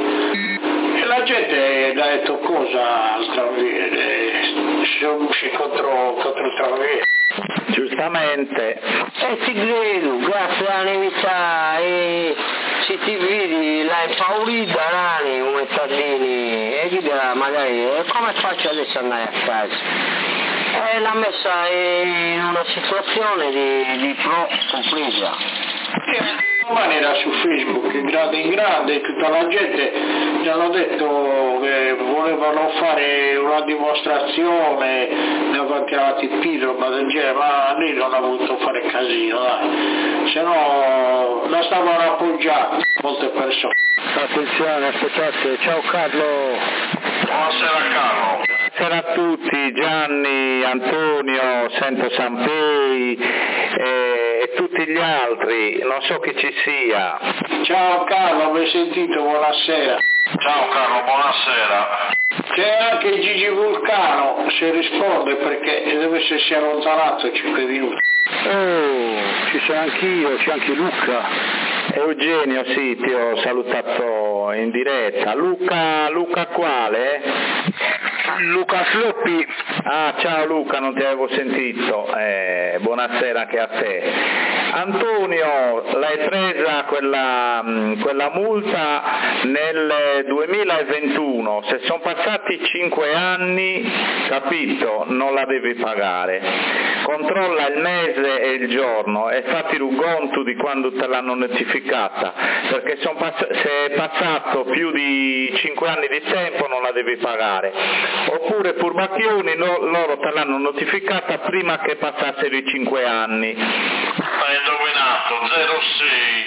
E la gente ha detto cosa al tramviere, si contro, contro il tramviere. Giustamente. E ti credo, grazie alla nevità e se ti vedi la impaurita rani come tardini e chi dirà magari e come faccio adesso ad andare a casa? E l'ha messa in una situazione di, di pro compresa. Domani era su Facebook, in grande in grande, tutta la gente gli hanno detto che volevano fare una dimostrazione davanti alla T P, roba del genere, ma lì non ha voluto fare casino, dai. Se no la stavano appoggiando molte persone. Attenzione, aspettate, ciao Carlo. Buonasera Carlo. Buonasera a tutti, Gianni, Antonio, sento Sanpei e, e tutti gli altri, non so chi ci sia. Ciao Carlo, mi hai sentito, buonasera. Ciao Carlo, buonasera. C'è anche Gigi Vulcano, se risponde perché deve essersi allontanato cinque minuti. Oh, ci sono anch'io, c'è anche Luca. Eugenio, sì, ti ho salutato in diretta. Luca, Luca quale? Luca Sloppi. Ah, ciao Luca, non ti avevo sentito. Eh, buonasera anche a te. Antonio, l'hai presa quella, quella multa nel duemilaventuno, se sono passati cinque anni, capito, non la devi pagare. Controlla il mese e il giorno e fatti un conto di quando te l'hanno notificata, perché son pass- se è passato più di cinque anni di tempo non la devi pagare. Oppure furbacchioni, no, loro te l'hanno notificata prima che passassero i cinque anni. Hai indovinato, zero sei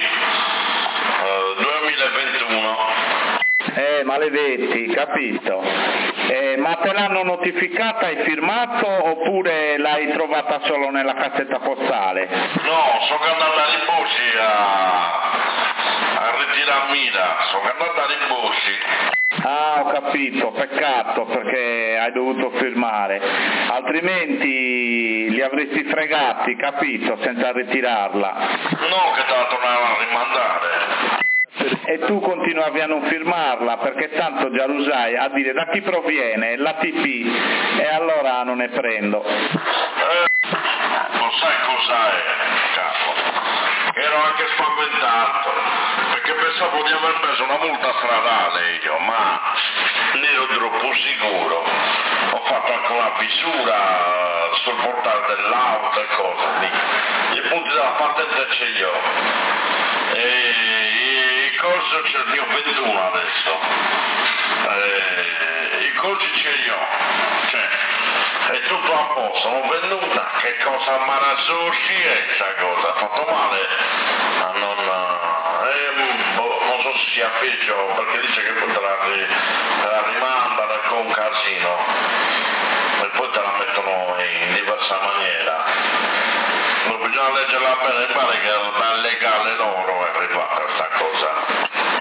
uh, duemilaventuno. Eh, maledetti, capito? Eh, ma te l'hanno notificata, hai firmato oppure l'hai trovata solo nella cassetta postale? No, sono andato a Rimboci a, a ritirarmi da, sono andato a Rimboci. Ah, ho capito, peccato perché hai dovuto firmare, altrimenti li avresti fregati, capito, senza ritirarla. No, che te la tornavano a rimandare. E tu continuavi a non firmarla perché tanto già lo usai a dire da chi proviene, l'A T P, e allora non ne prendo. Eh, non sai cos'è, capo. Ero anche spaventato, perché pensavo di aver preso una multa stradale io, ma ne ero troppo sicuro. Ho fatto anche una visura sul portale dell'auto e cose lì. I punti della patente ce li ho. E il corso ce li ho ventuno adesso. E i corsi ce li ho. Cioè, è tutto a posto, sono venuta, che cosa marasoci è questa cosa, ha fatto male a non, eh, boh, non so se sia peggio, perché dice che poi te la, te la rimandano con un casino e poi te la mettono in diversa maniera. Non bisogna leggerla bene, pare che dal legale loro è arrivata questa cosa.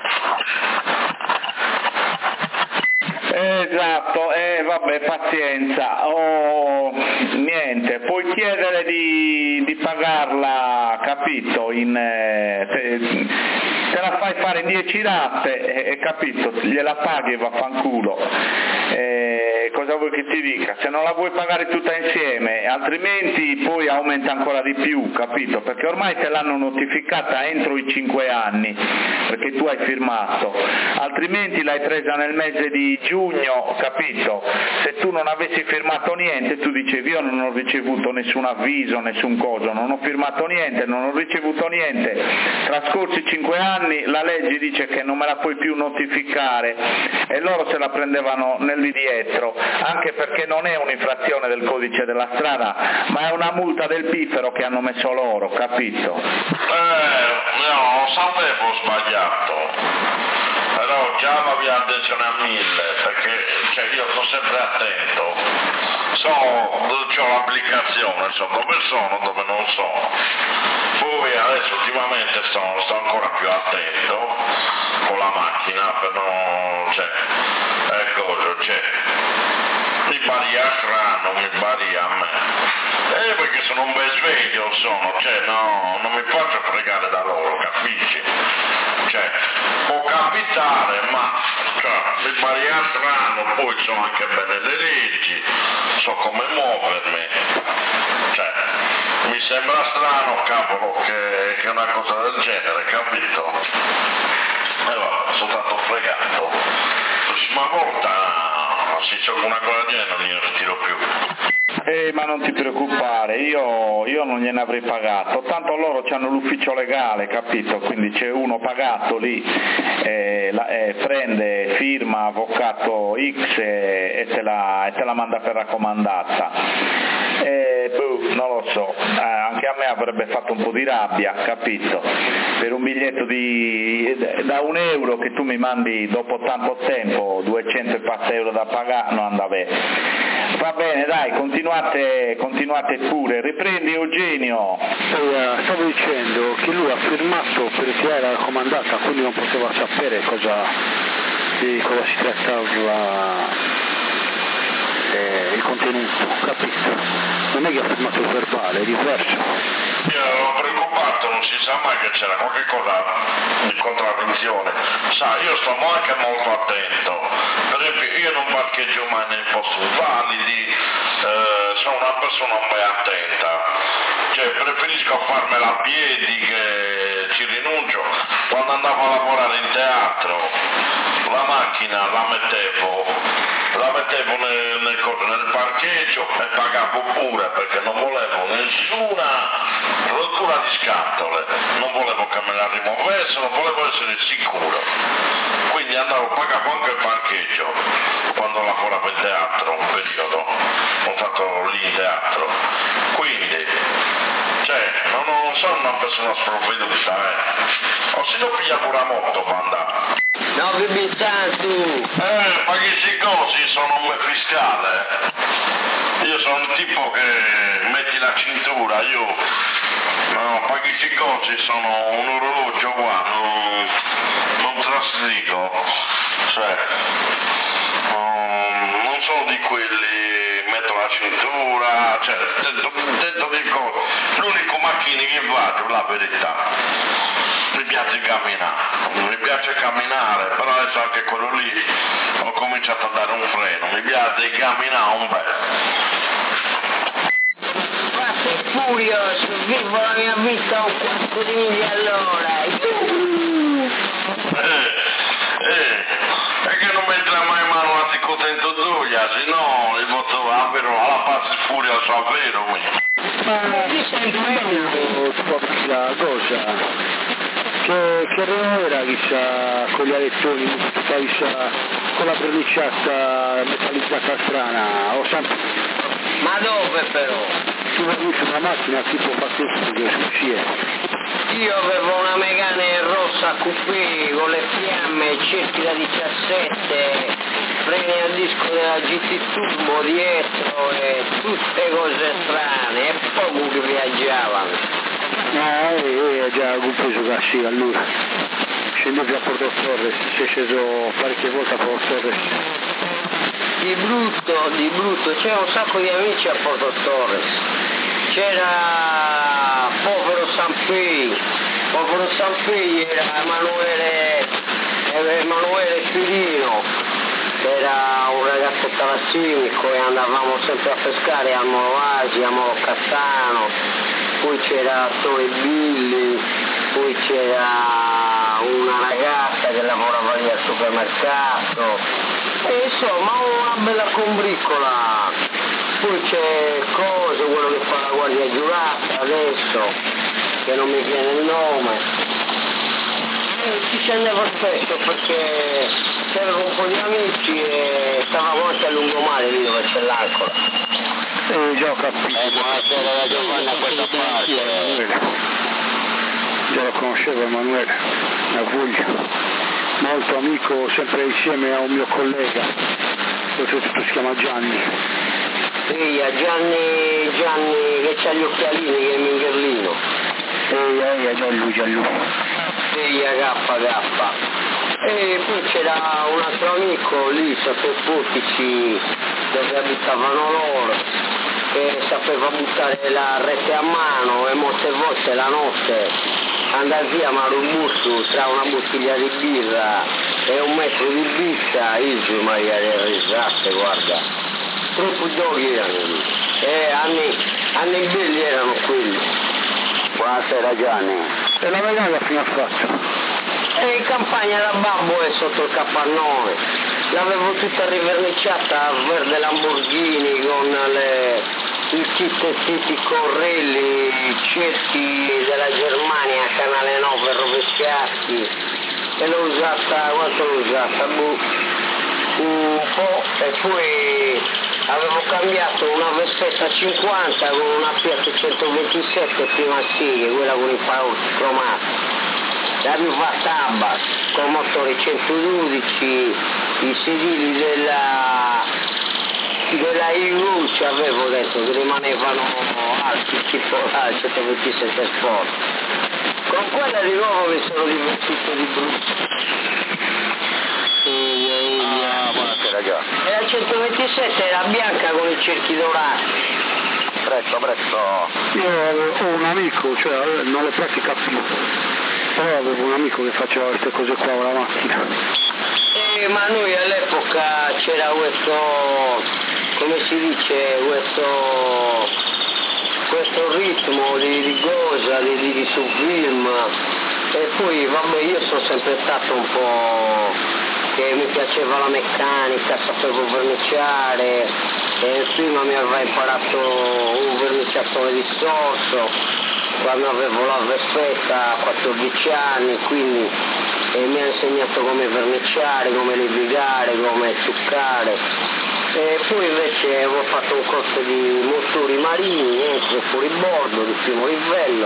Esatto, e eh, vabbè, pazienza, oh, niente, puoi chiedere di, di pagarla, capito, in, eh, te, te la fai fare dieci rate, eh, capito, gliela paghi e vaffanculo, eh, cosa vuoi che ti dica, se non la vuoi pagare tutta insieme, altrimenti poi aumenta ancora di più, capito, perché ormai te l'hanno notificata entro i cinque anni, perché tu hai firmato, altrimenti l'hai presa nel mese di giugno, capito? Se tu non avessi firmato niente, tu dicevi io non ho ricevuto nessun avviso, nessun coso, non ho firmato niente, non ho ricevuto niente, trascorsi cinque anni la legge dice che non me la puoi più notificare e loro se la prendevano nel lì dietro, anche perché non è un'infrazione del codice della strada, ma è una multa del piffero che hanno messo loro, capito? Eh, no, lo sapevo, ho sbagliato, però già l'avevo attenzione a mille, perché cioè, io sto sempre attento, so, ho l'applicazione, so dove sono, dove non sono, poi adesso ultimamente sto, sto ancora più attento con la macchina, per non, cioè, ecco, cioè, mi pari a strano, mi pari a me, eh, perché sono un bel sveglio, sono, cioè, no, non mi faccio fregare da loro, capisci? Cioè, può capitare, ma, cioè, mi pari a strano, poi so anche bene le leggi, so come muovermi, cioè, mi sembra strano, cavolo, che, che una cosa del genere, capito? E vabbè, sono stato fregato. La prossima volta, se c'è una cosa del genere, non glielo ritiro più. Eh, ma non ti preoccupare, io, io non gliene avrei pagato, tanto loro hanno l'ufficio legale, capito? Quindi c'è uno pagato lì, eh, la, eh, prende, firma avvocato X e, e, te la, e te la manda per raccomandata. Eh, boh, non lo so, eh, anche a me avrebbe fatto un po' di rabbia, capito? Per un biglietto di, da un euro che tu mi mandi dopo tanto tempo, duecento e passa euro da pagare, non anda bene. Va bene, dai, continuate, continuate pure, riprendi Eugenio. Eh, stavo dicendo che lui ha firmato per ritirare la raccomandata, quindi non poteva sapere cosa, di cosa si trattava eh, il contenuto, capito? Non è che ha firmato il verbale, è diverso. Io ero preoccupato, non si sa mai che c'era qualche cosa di contraddizione. Sa, io sto anche molto attento. Per esempio, io non parcheggio mai nei posti validi, eh, sono una persona un po' attenta. Cioè, preferisco farmela a piedi che ci rinuncio. Quando andavo a lavorare in teatro, la macchina la mettevo, la mettevo nel, nel, nel parcheggio e pagavo pure perché non volevo nessuna rottura di scatole, non volevo che me la rimuovessero, volevo essere sicuro, quindi andavo, pagavo anche il parcheggio quando lavoravo in teatro un periodo, ho fatto lì in teatro, quindi cioè non, non sono una persona sprovveduta, eh. O se no pigliavo una moto per andare. No, Bibizzan, tu! Eh, paghi questi cosi, sono un fiscale. Io sono un tipo che metti la cintura, io no, paghi questi cosi, sono un orologio qua, non, non trasdico, cioè non, non sono di quelli, metto la cintura, cioè dentro, dentro di cose, l'unico macchina che vado, la verità. Mi piace camminare, mi piace camminare, però adesso anche quello lì ho cominciato a dare un freno, mi piace camminare un bel. Ma sei furioso, vivo la mia vita a un quarto di miglia all'ora. Eh, eh, è che non mettere mai mano a contento Zulia, se no il voto avvero alla pace furioso avvero mi. Ma ti sento tu la cosa? Che, che Renault era chissà con gli alettoni, tutta chissà con la verniciata metallizzata strana, o sempre... Ma dove però? Tu avevi una macchina tipo pazzesca su C E. Io avevo una Megane rossa coupé con le fiamme, cerchi da diciassette, freni a disco della G T Turbo dietro e tutte cose strane, e poco che viaggiavano. No, eh, eh, già compreso Gassi allora. Scendevi a Porto Torres, si è sceso parecchie volte a Porto Torres. Di brutto, di brutto, c'era un sacco di amici a Porto Torres. C'era Povero Sanpei, Povero Sanpei era Emanuele, Emanuele Firino, che era un ragazzo talassimico e andavamo sempre a pescare a Molovasi, a Molocassano. Poi c'era Tony Billy, poi c'era una ragazza che lavorava lì al supermercato, e insomma una bella combriccola. Poi c'è Coso, quello che fa la guardia giurata adesso, che non mi viene il nome. Ci scendeva spesso perché c'era un po' di amici e stavamo anche a lungomare lì dove c'è l'Ancora. Eh, già ho capito. Eh, buonasera da Giovanni a questa parte. Già lo conoscevo Emanuele, a Vuglia, molto amico, sempre insieme a un mio collega, questo si chiama Gianni. Sì, a Gianni, Gianni che c'ha gli occhialini, che è Mingherlino. Ehi, ehi, già lui, già lui. Sì, K K. E poi c'era un altro amico lì, sotto Portici, dove abitavano loro, che sapeva buttare la rete a mano e molte volte la notte andava via a mare un busto tra una bottiglia di birra e un metro di pizza, Isu Maria le risate, guarda, troppo giochi erano lì, e anni, anni belli erano quelli. Buonasera Gianni. E la medaglia fino a fatto? E in campagna da babbo è sotto il capannone, l'avevo tutta riverniciata a verde Lamborghini con le... il kit tipi Correlli, cerchi della Germania, canale nove rovesciati, e l'ho usata, quanto l'ho usata? Boh, un po', e poi avevo cambiato una Vespetta cinquanta con una Fiat centoventisette prima sì, quella con i faros cromati, la più fatta Abbas, con motore centododici, i sedili della... della I V ci avevo detto che rimanevano alti, tipo là, il centoventisette Sport. Con quella di nuovo mi sono divertito di brutto. Ah, buonasera ragazzi. E la centoventisette era bianca con i cerchi dorati. Presto, presto. Io ho un amico, cioè non le pratica più, però avevo un amico che faceva queste cose qua con la macchina. Eh, ma noi all'epoca c'era questo, come si dice, questo, questo ritmo di, di cosa, di, di, di su film, e poi vabbè io sono sempre stato un po' che mi piaceva la meccanica, sapevo verniciare, e prima mi aveva imparato un verniciatore di sorso quando avevo la Vespetta a quattordici anni, quindi e mi ha insegnato come verniciare, come levigare, come truccare. E poi invece avevo fatto un corso di motori marini, entro e fuori bordo di primo livello,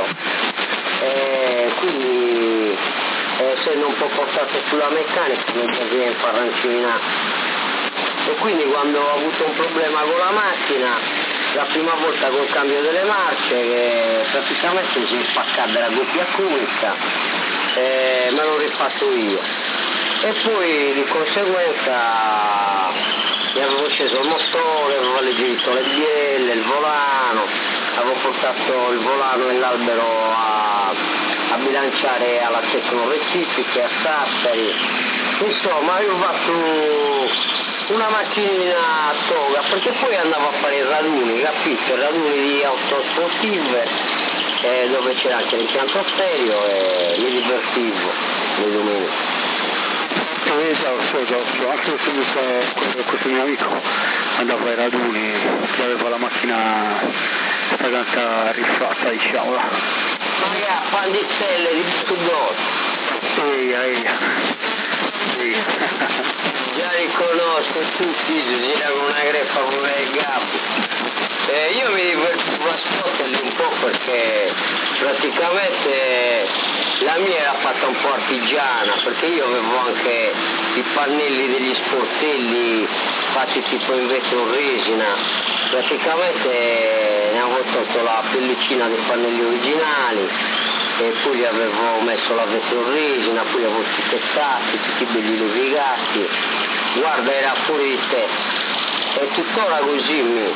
e quindi essendo un po' portato sulla meccanica mi piaceva infarrancina. E quindi quando ho avuto un problema con la macchina, la prima volta col cambio delle marce, che praticamente mi si è spaccata della doppia cunica, eh, me l'ho rifatto io, e poi di conseguenza mi avevo sceso il motore, avevo alleggerito le bielle, il volano, avevo portato il volano e l'albero a, a bilanciare alla Tecno Rettifiche, a Sassari, insomma io ho fatto una macchinina a toga, perché poi andavo a fare i raduni, capito? I raduni di auto sportive, eh, dove c'era anche l'impianto stereo, e mi divertivo le domeniche. Eh, esatto, esatto, anche questo mio, questo mio amico andava ai raduni, aveva la macchina stagata rifatta, diciamo. Magari pandistelle di Sudor. Eia, eia. Eia. Già riconosco tutti, si gira con una greffa pure il gabbo. Eh, io mi divertivo a spotterli un po' perché praticamente la mia era fatta un po' artigiana, perché io avevo anche i pannelli degli sportelli fatti tipo in vetro resina, praticamente ne avevo tolto la pellicina dei pannelli originali e poi gli avevo messo la vetro resina, poi li avevo etichettati, tutti belli levigati, guarda era fuori di testa, è tuttora così mi.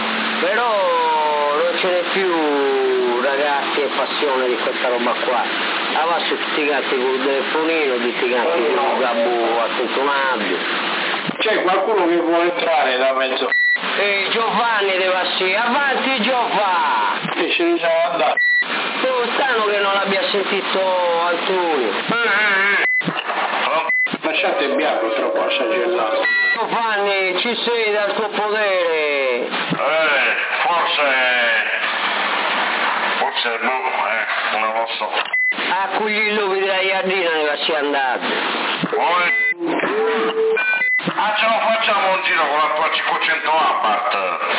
Però non ce n'è più ragazzi e passione di questa roba qua, va su tutti gatti con il telefonino, tutti gatti con il gabbo attentonato. C'è qualcuno che vuole entrare da mezzo? Ehi Giovanni deve essere, avanti Giovanni! E ce ne siamo andati. Oh, strano che non abbia sentito Antonio. Lasciate il bianco troppo esagernato. Giovanni, ci sei dal tuo podere? Eh, forse... forse no, eh, non lo so. a Cuglillo della Iardina dove si è andato. Poi... Ah, ce lo facciamo un giro con la tua cinquecento Abarth?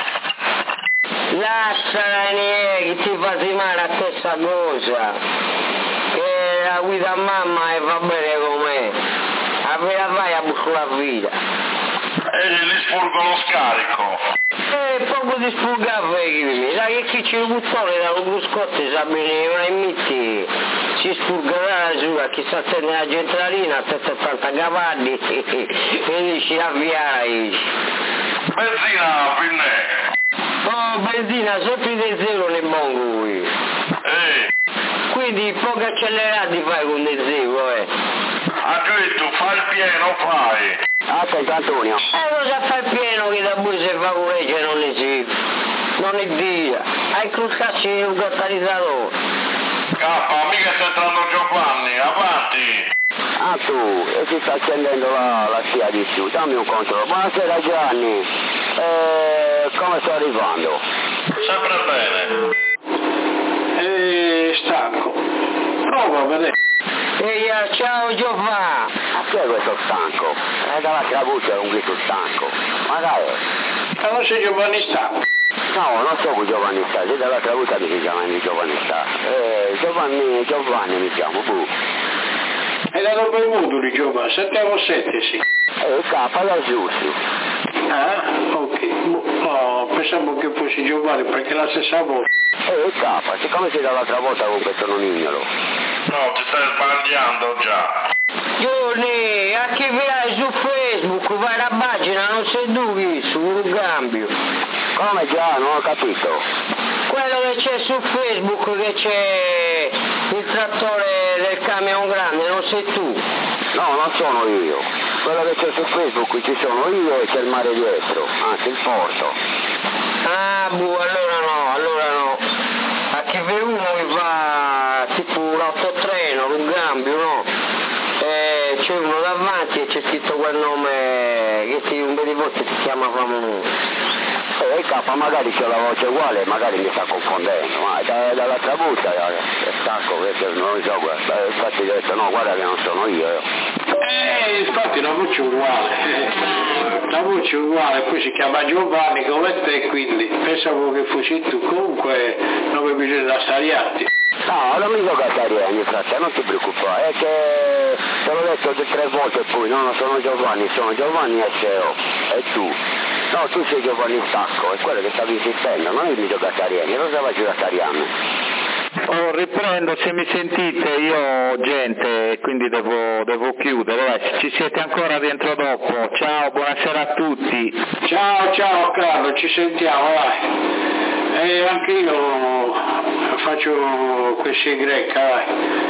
Lasciala che ti fa male a te sta cosa, che la guida a mamma e va bene con me, appena vai a buscare la vita. E gli spurgo lo scarico. E poco di spurgare, sai che chi ci buttone dallo bruscotte sa bene, ma in mitti si spurgerà la giura, chi sta attende la centralina a settettanta cavalli e dici avviai. Benzina, Pinnè. Oh, benzina, sempre del zero nel bongo qui. Ehi. Quindi poco accelerati fai con del zero, eh. Ha detto, fai il pieno, fai. Ah, sei Antonio. Eh, lo sa fare il pieno che da bue se fa corregge non esiste. Non è via. Hai cruscassi un catalizzatore. Cappa, mica sta entrando Giovanni, avanti. Ah tu, e si sta accendendo la, la scia di su, dammi un controllo. Buonasera Gianni, eh, come sto arrivando? Sempre bene. E stanco. Prova a vedere. Ehi, ciao Giovanni. Ma chi è questo stanco? È dall'altra voce un grito stanco. Ma dai. Ma non sei Giovanni Stanco? No, non so che Giovanni sta, sei dall'altra voce mi si chiama Giovanni sta. Eh, Giovanni, Giovanni mi chiamo, buh. E da dove i moduli Giovanni? Sentiamo sette, sì. Eh, capa da giusto. Ah, ok. No, pensavo che fosse Giovanni perché è la stessa voce. Eh, capa, siccome sei dall'altra volta con questo non ignoro. No, ti stai sbagliando già. Giorni, a chi vai su Facebook, vai alla pagina, non sei dubbi, sul cambio. Come già, non ho capito. Quello che c'è su Facebook, che c'è il trattore del camion grande, non sei tu. No, non sono io. Quello che c'è su Facebook ci sono io e c'è il mare dietro, anzi il porto. Ah, buh, allora no, allora no. A chi vede uno che va tipo l'autotreno, un cambio, no? Eh, c'è uno davanti e c'è scritto quel nome che ti, un bel di volte ti chiama famoso. E il capo magari c'è la voce uguale, magari mi sta confondendo, ma da, dall'altra busta è stanco perché non lo so, guarda, infatti ho detto no, guarda che non sono io. Eh, infatti la voce è uguale, la voce è uguale, poi si chiama Giovanni come te, quindi pensavo che fossi tu, comunque non mi bisogna stare atti. No, non mi gioca a Cariani, frate, non ti preoccupare, è che te l'ho detto tre volte poi, no, non sono Giovanni, sono Giovanni S O, e tu. No, tu sei Giovanni Stacco, è quello che stavi insistendo, non il mio Cariani, cosa vai a Cariani? Oh, riprendo, se mi sentite, io gente, quindi devo, devo chiudere, vai. Ci siete ancora dentro dopo, ciao, buonasera a tutti. Ciao, ciao Carlo, ci sentiamo, vai. E anche io faccio questa greca, vai.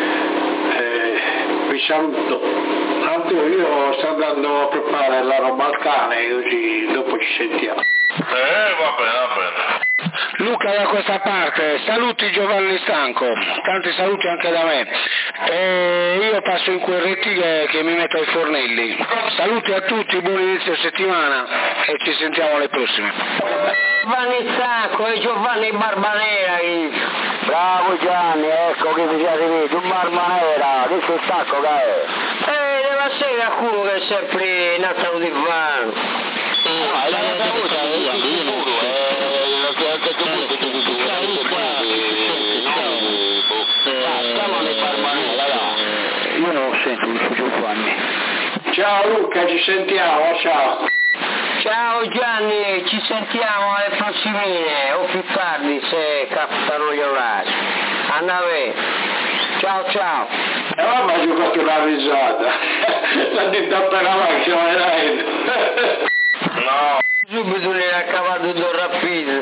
Eh, vi saluto. Tanto io sto andando a preparare la roba al cane, così dopo ci sentiamo. Eh, va bene, va bene. Luca da questa parte, saluti Giovanni Stanco, tanti saluti anche da me. E io passo in quel rettile che mi metto ai fornelli. Saluti a tutti, buon inizio settimana e ci sentiamo alle prossime. Giovanni Stanco e Giovanni Barbanera. Bravo Gianni, ecco che ti sei arrivato, un Barbanera, che sei stacco che è? Eh, deve essere qualcuno che è sempre nato di vano. No, è la mia voce, è il sicuro, è che tu vuoi che tu vuoi siamo nei Barbanera, là. Io non lo sento, mi fu Giovanni. Ciao Luca, ci sentiamo, ciao. Ciao Gianni, ci sentiamo alle prossime o più tardi se capitano gli orari. Andate, ciao ciao. E eh, vabbè, ci ho fatto una risata. L'ha detto appena macchina, veramente. No. Subito ne ha cavato due rapido.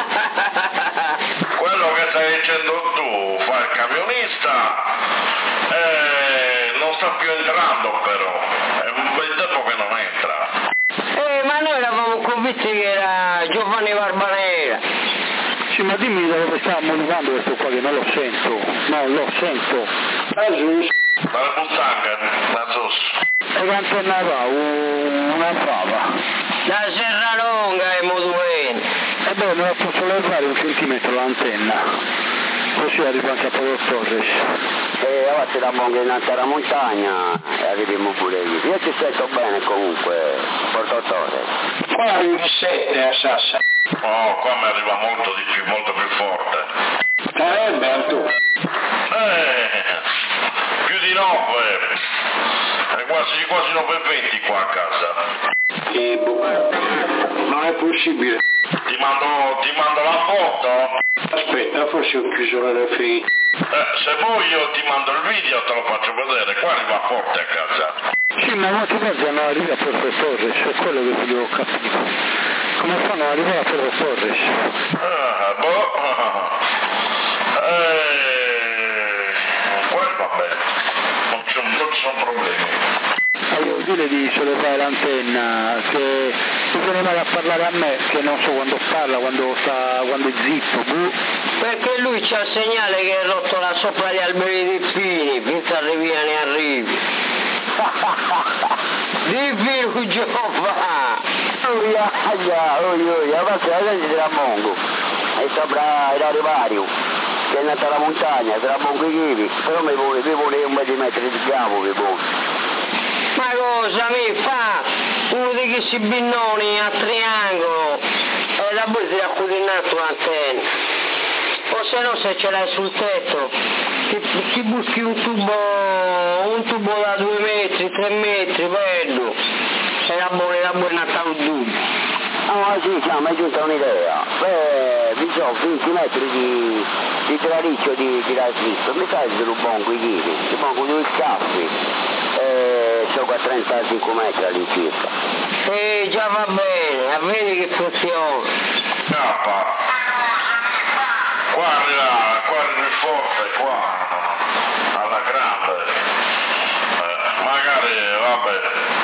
Quello che stai dicendo tu, fa il camionista, eh, non sta più entrando però, è un bel tempo che non entra. Eh, ma noi eravamo convinti che era Giovanni Barbanera. Sì, ma dimmi da dove sta motivando questo qua che non lo sento, non lo sento. Asus. Dalla Buzzanga, da Zos. E quanto ne va? Una fava. Da Serralonga e Moduene. E beh, me la posso levare un centimetro l'antenna. Così arriva anche a Porto Torres. E ora ci rammongo in alta montagna e arriviamo pure lì. Io ti sento bene comunque, Porto Torres. Qua arrivi di sette a Sassa. Oh, qua mi arriva molto di più, molto più forte. Eh, Berto. Eh, più di nove. È quasi, quasi nove e venti qua a casa. E boh, non è possibile. Ti mando, ti mando la foto? Aspetta, forse ho chiuso l'R F I. Eh, se vuoi io ti mando il video, te lo faccio vedere, qua arriva forte a casa. Sì, ma molti mezzi non arriva a Porto Torres, è quello che volevo capire. Come fanno ad arrivare a Porto Torres? Ah, boh. Eh, qua va bene, non ci non ci sono problemi. Ah, io dire di sollevare l'antenna, che non viene mai a parlare a me, che non so quando parla, quando sta, quando è zitto, boh. Perché lui c'ha il segnale che è rotto là sopra gli alberi di fini, finché arrivi ne arrivi. Dimmi lui Giova! Uia, aia, oi, oi, avanti la gente di Rammongo. E sopra il Rivario, che è nata la montagna, di Rammongo i Chivi. Però mi vuole, mi vuole un paio di metri di schiavo, mi vuole. Ma cosa mi fa? Uno di questi binnoni a triangolo e la poi ti accudinato l'antenna. O se no se ce l'hai sul tetto ti, ti buschi un tubo un tubo da due metri, tre metri, bello. E la buona, la buona taudù. Ah sì, sì, mi è giunta un'idea. Beh, vi sono venti metri di, di traliccio di, di rasvisto. Mi sai di un bongo i chili, di bongo due scaffi. E sono a trentacinque metri all'incirca. E già va bene, a vedi che funziona. Cappa. Qua arriva, qua arriva forte, qua, alla grande. Eh, magari, vabbè,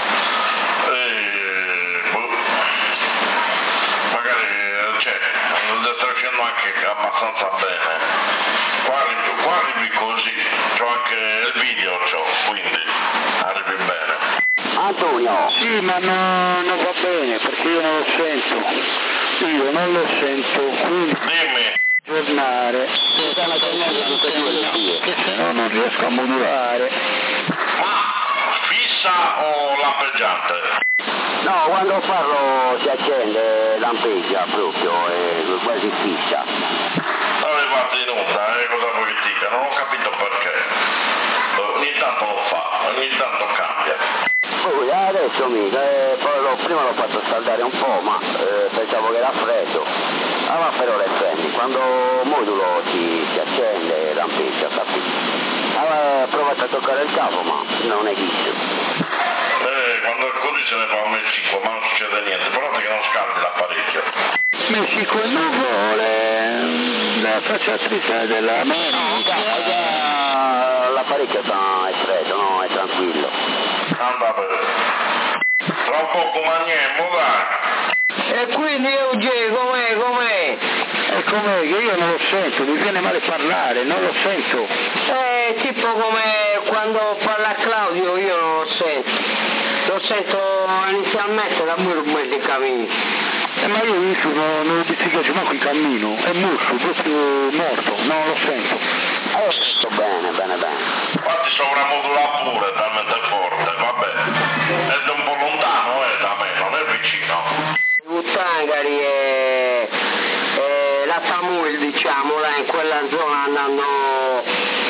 eh, boh, magari, cioè, lo sto facendo anche abbastanza bene. Qua arrivi, qua arrivi così, c'ho anche il video, c'ho, quindi arrivi bene. Antonio! Sì, ma no, non va bene, perché io non lo sento. Io non lo sento, quindi... Dimmi. Tornare, che se no non riesco a modulare. Ah, fissa o lampeggiante? No, quando parlo si accende, lampeggia proprio, è quasi fissa. Arrivate in onda, eh, cosa vuoi che dica? Non ho capito perché. Ogni tanto lo fa, ogni tanto cambia. Poi adesso mica, eh, poi lo, prima l'ho fatto scaldare un po', ma eh, pensavo che era freddo. Allora però le prendi, quando modulo si, si accende, lampeggia, capito? Allora provate a toccare il capo, ma non è chissà. Eh, quando è così se ne fa a Messico, ma non succede niente, però che non scaldi l'apparecchio. Messico non vuole la facciatrice della America. L'apparecchio è freddo, no? È tranquillo. Anda bene. Tra un po' comaniamo, dai. E quindi Eugenio, com'è, com'è? E com'è che io non lo sento, mi viene male parlare, non lo sento. Eh, tipo come quando parla Claudio io non lo sento. Lo sento inizialmente da lui un di cammino. Eh, ma io in non, non bicicletta, manco in cammino, è morto, proprio morto, non lo sento. Eh, sto bene, bene, bene. Infatti sovramodula pure, talmente forte, vabbè. È un po' lontano, eh, da me, non è vicino. Tangari e, e la Tamul, diciamo, là in quella zona andando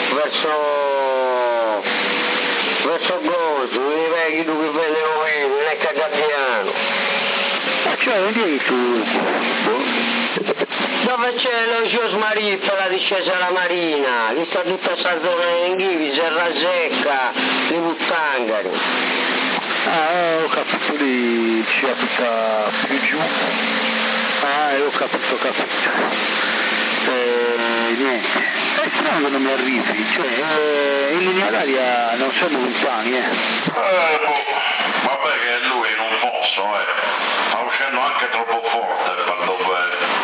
verso verso Gozo, i vecchi dove vengono non è Cagabbiano. Ma cioè, vedi tu? Dove c'è lo Gios Marie per la discesa alla Marina, lì sta tutta questa zona in Ghivi, Serra Secca, di Buttangari. Ah, eh, ho capito lì, c'è tutta più giù. Ah, eh, ho capito, ho capito. Eh, niente. È strano che non mi arrivi, cioè, eh, in linea d'aria non siamo lontani, eh. Eh, boh, vabbè che lui non posso, eh. Sta uscendo anche troppo forte per dove...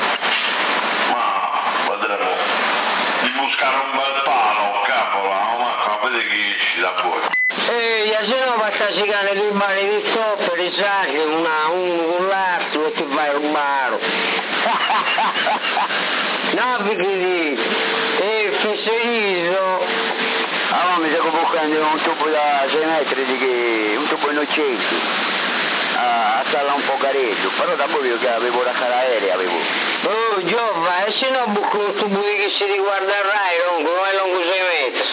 Ma, vedremo. Di buscare un bel palo, capola, ma vedi che esci da fuori. E se no va a casicare due bari di stoppa, risaghi, una, un, un latte e ti vai a rubare. No, perché e prendere un tubo da sei metri, di che, un tubo innocente. A stare un po' gareggio, però dopo vedo che avevo la cara aerea, avevo. Oh Giova, e se no buco un tubo di che si riguarda il Rai, lungo, è lungo sei metri.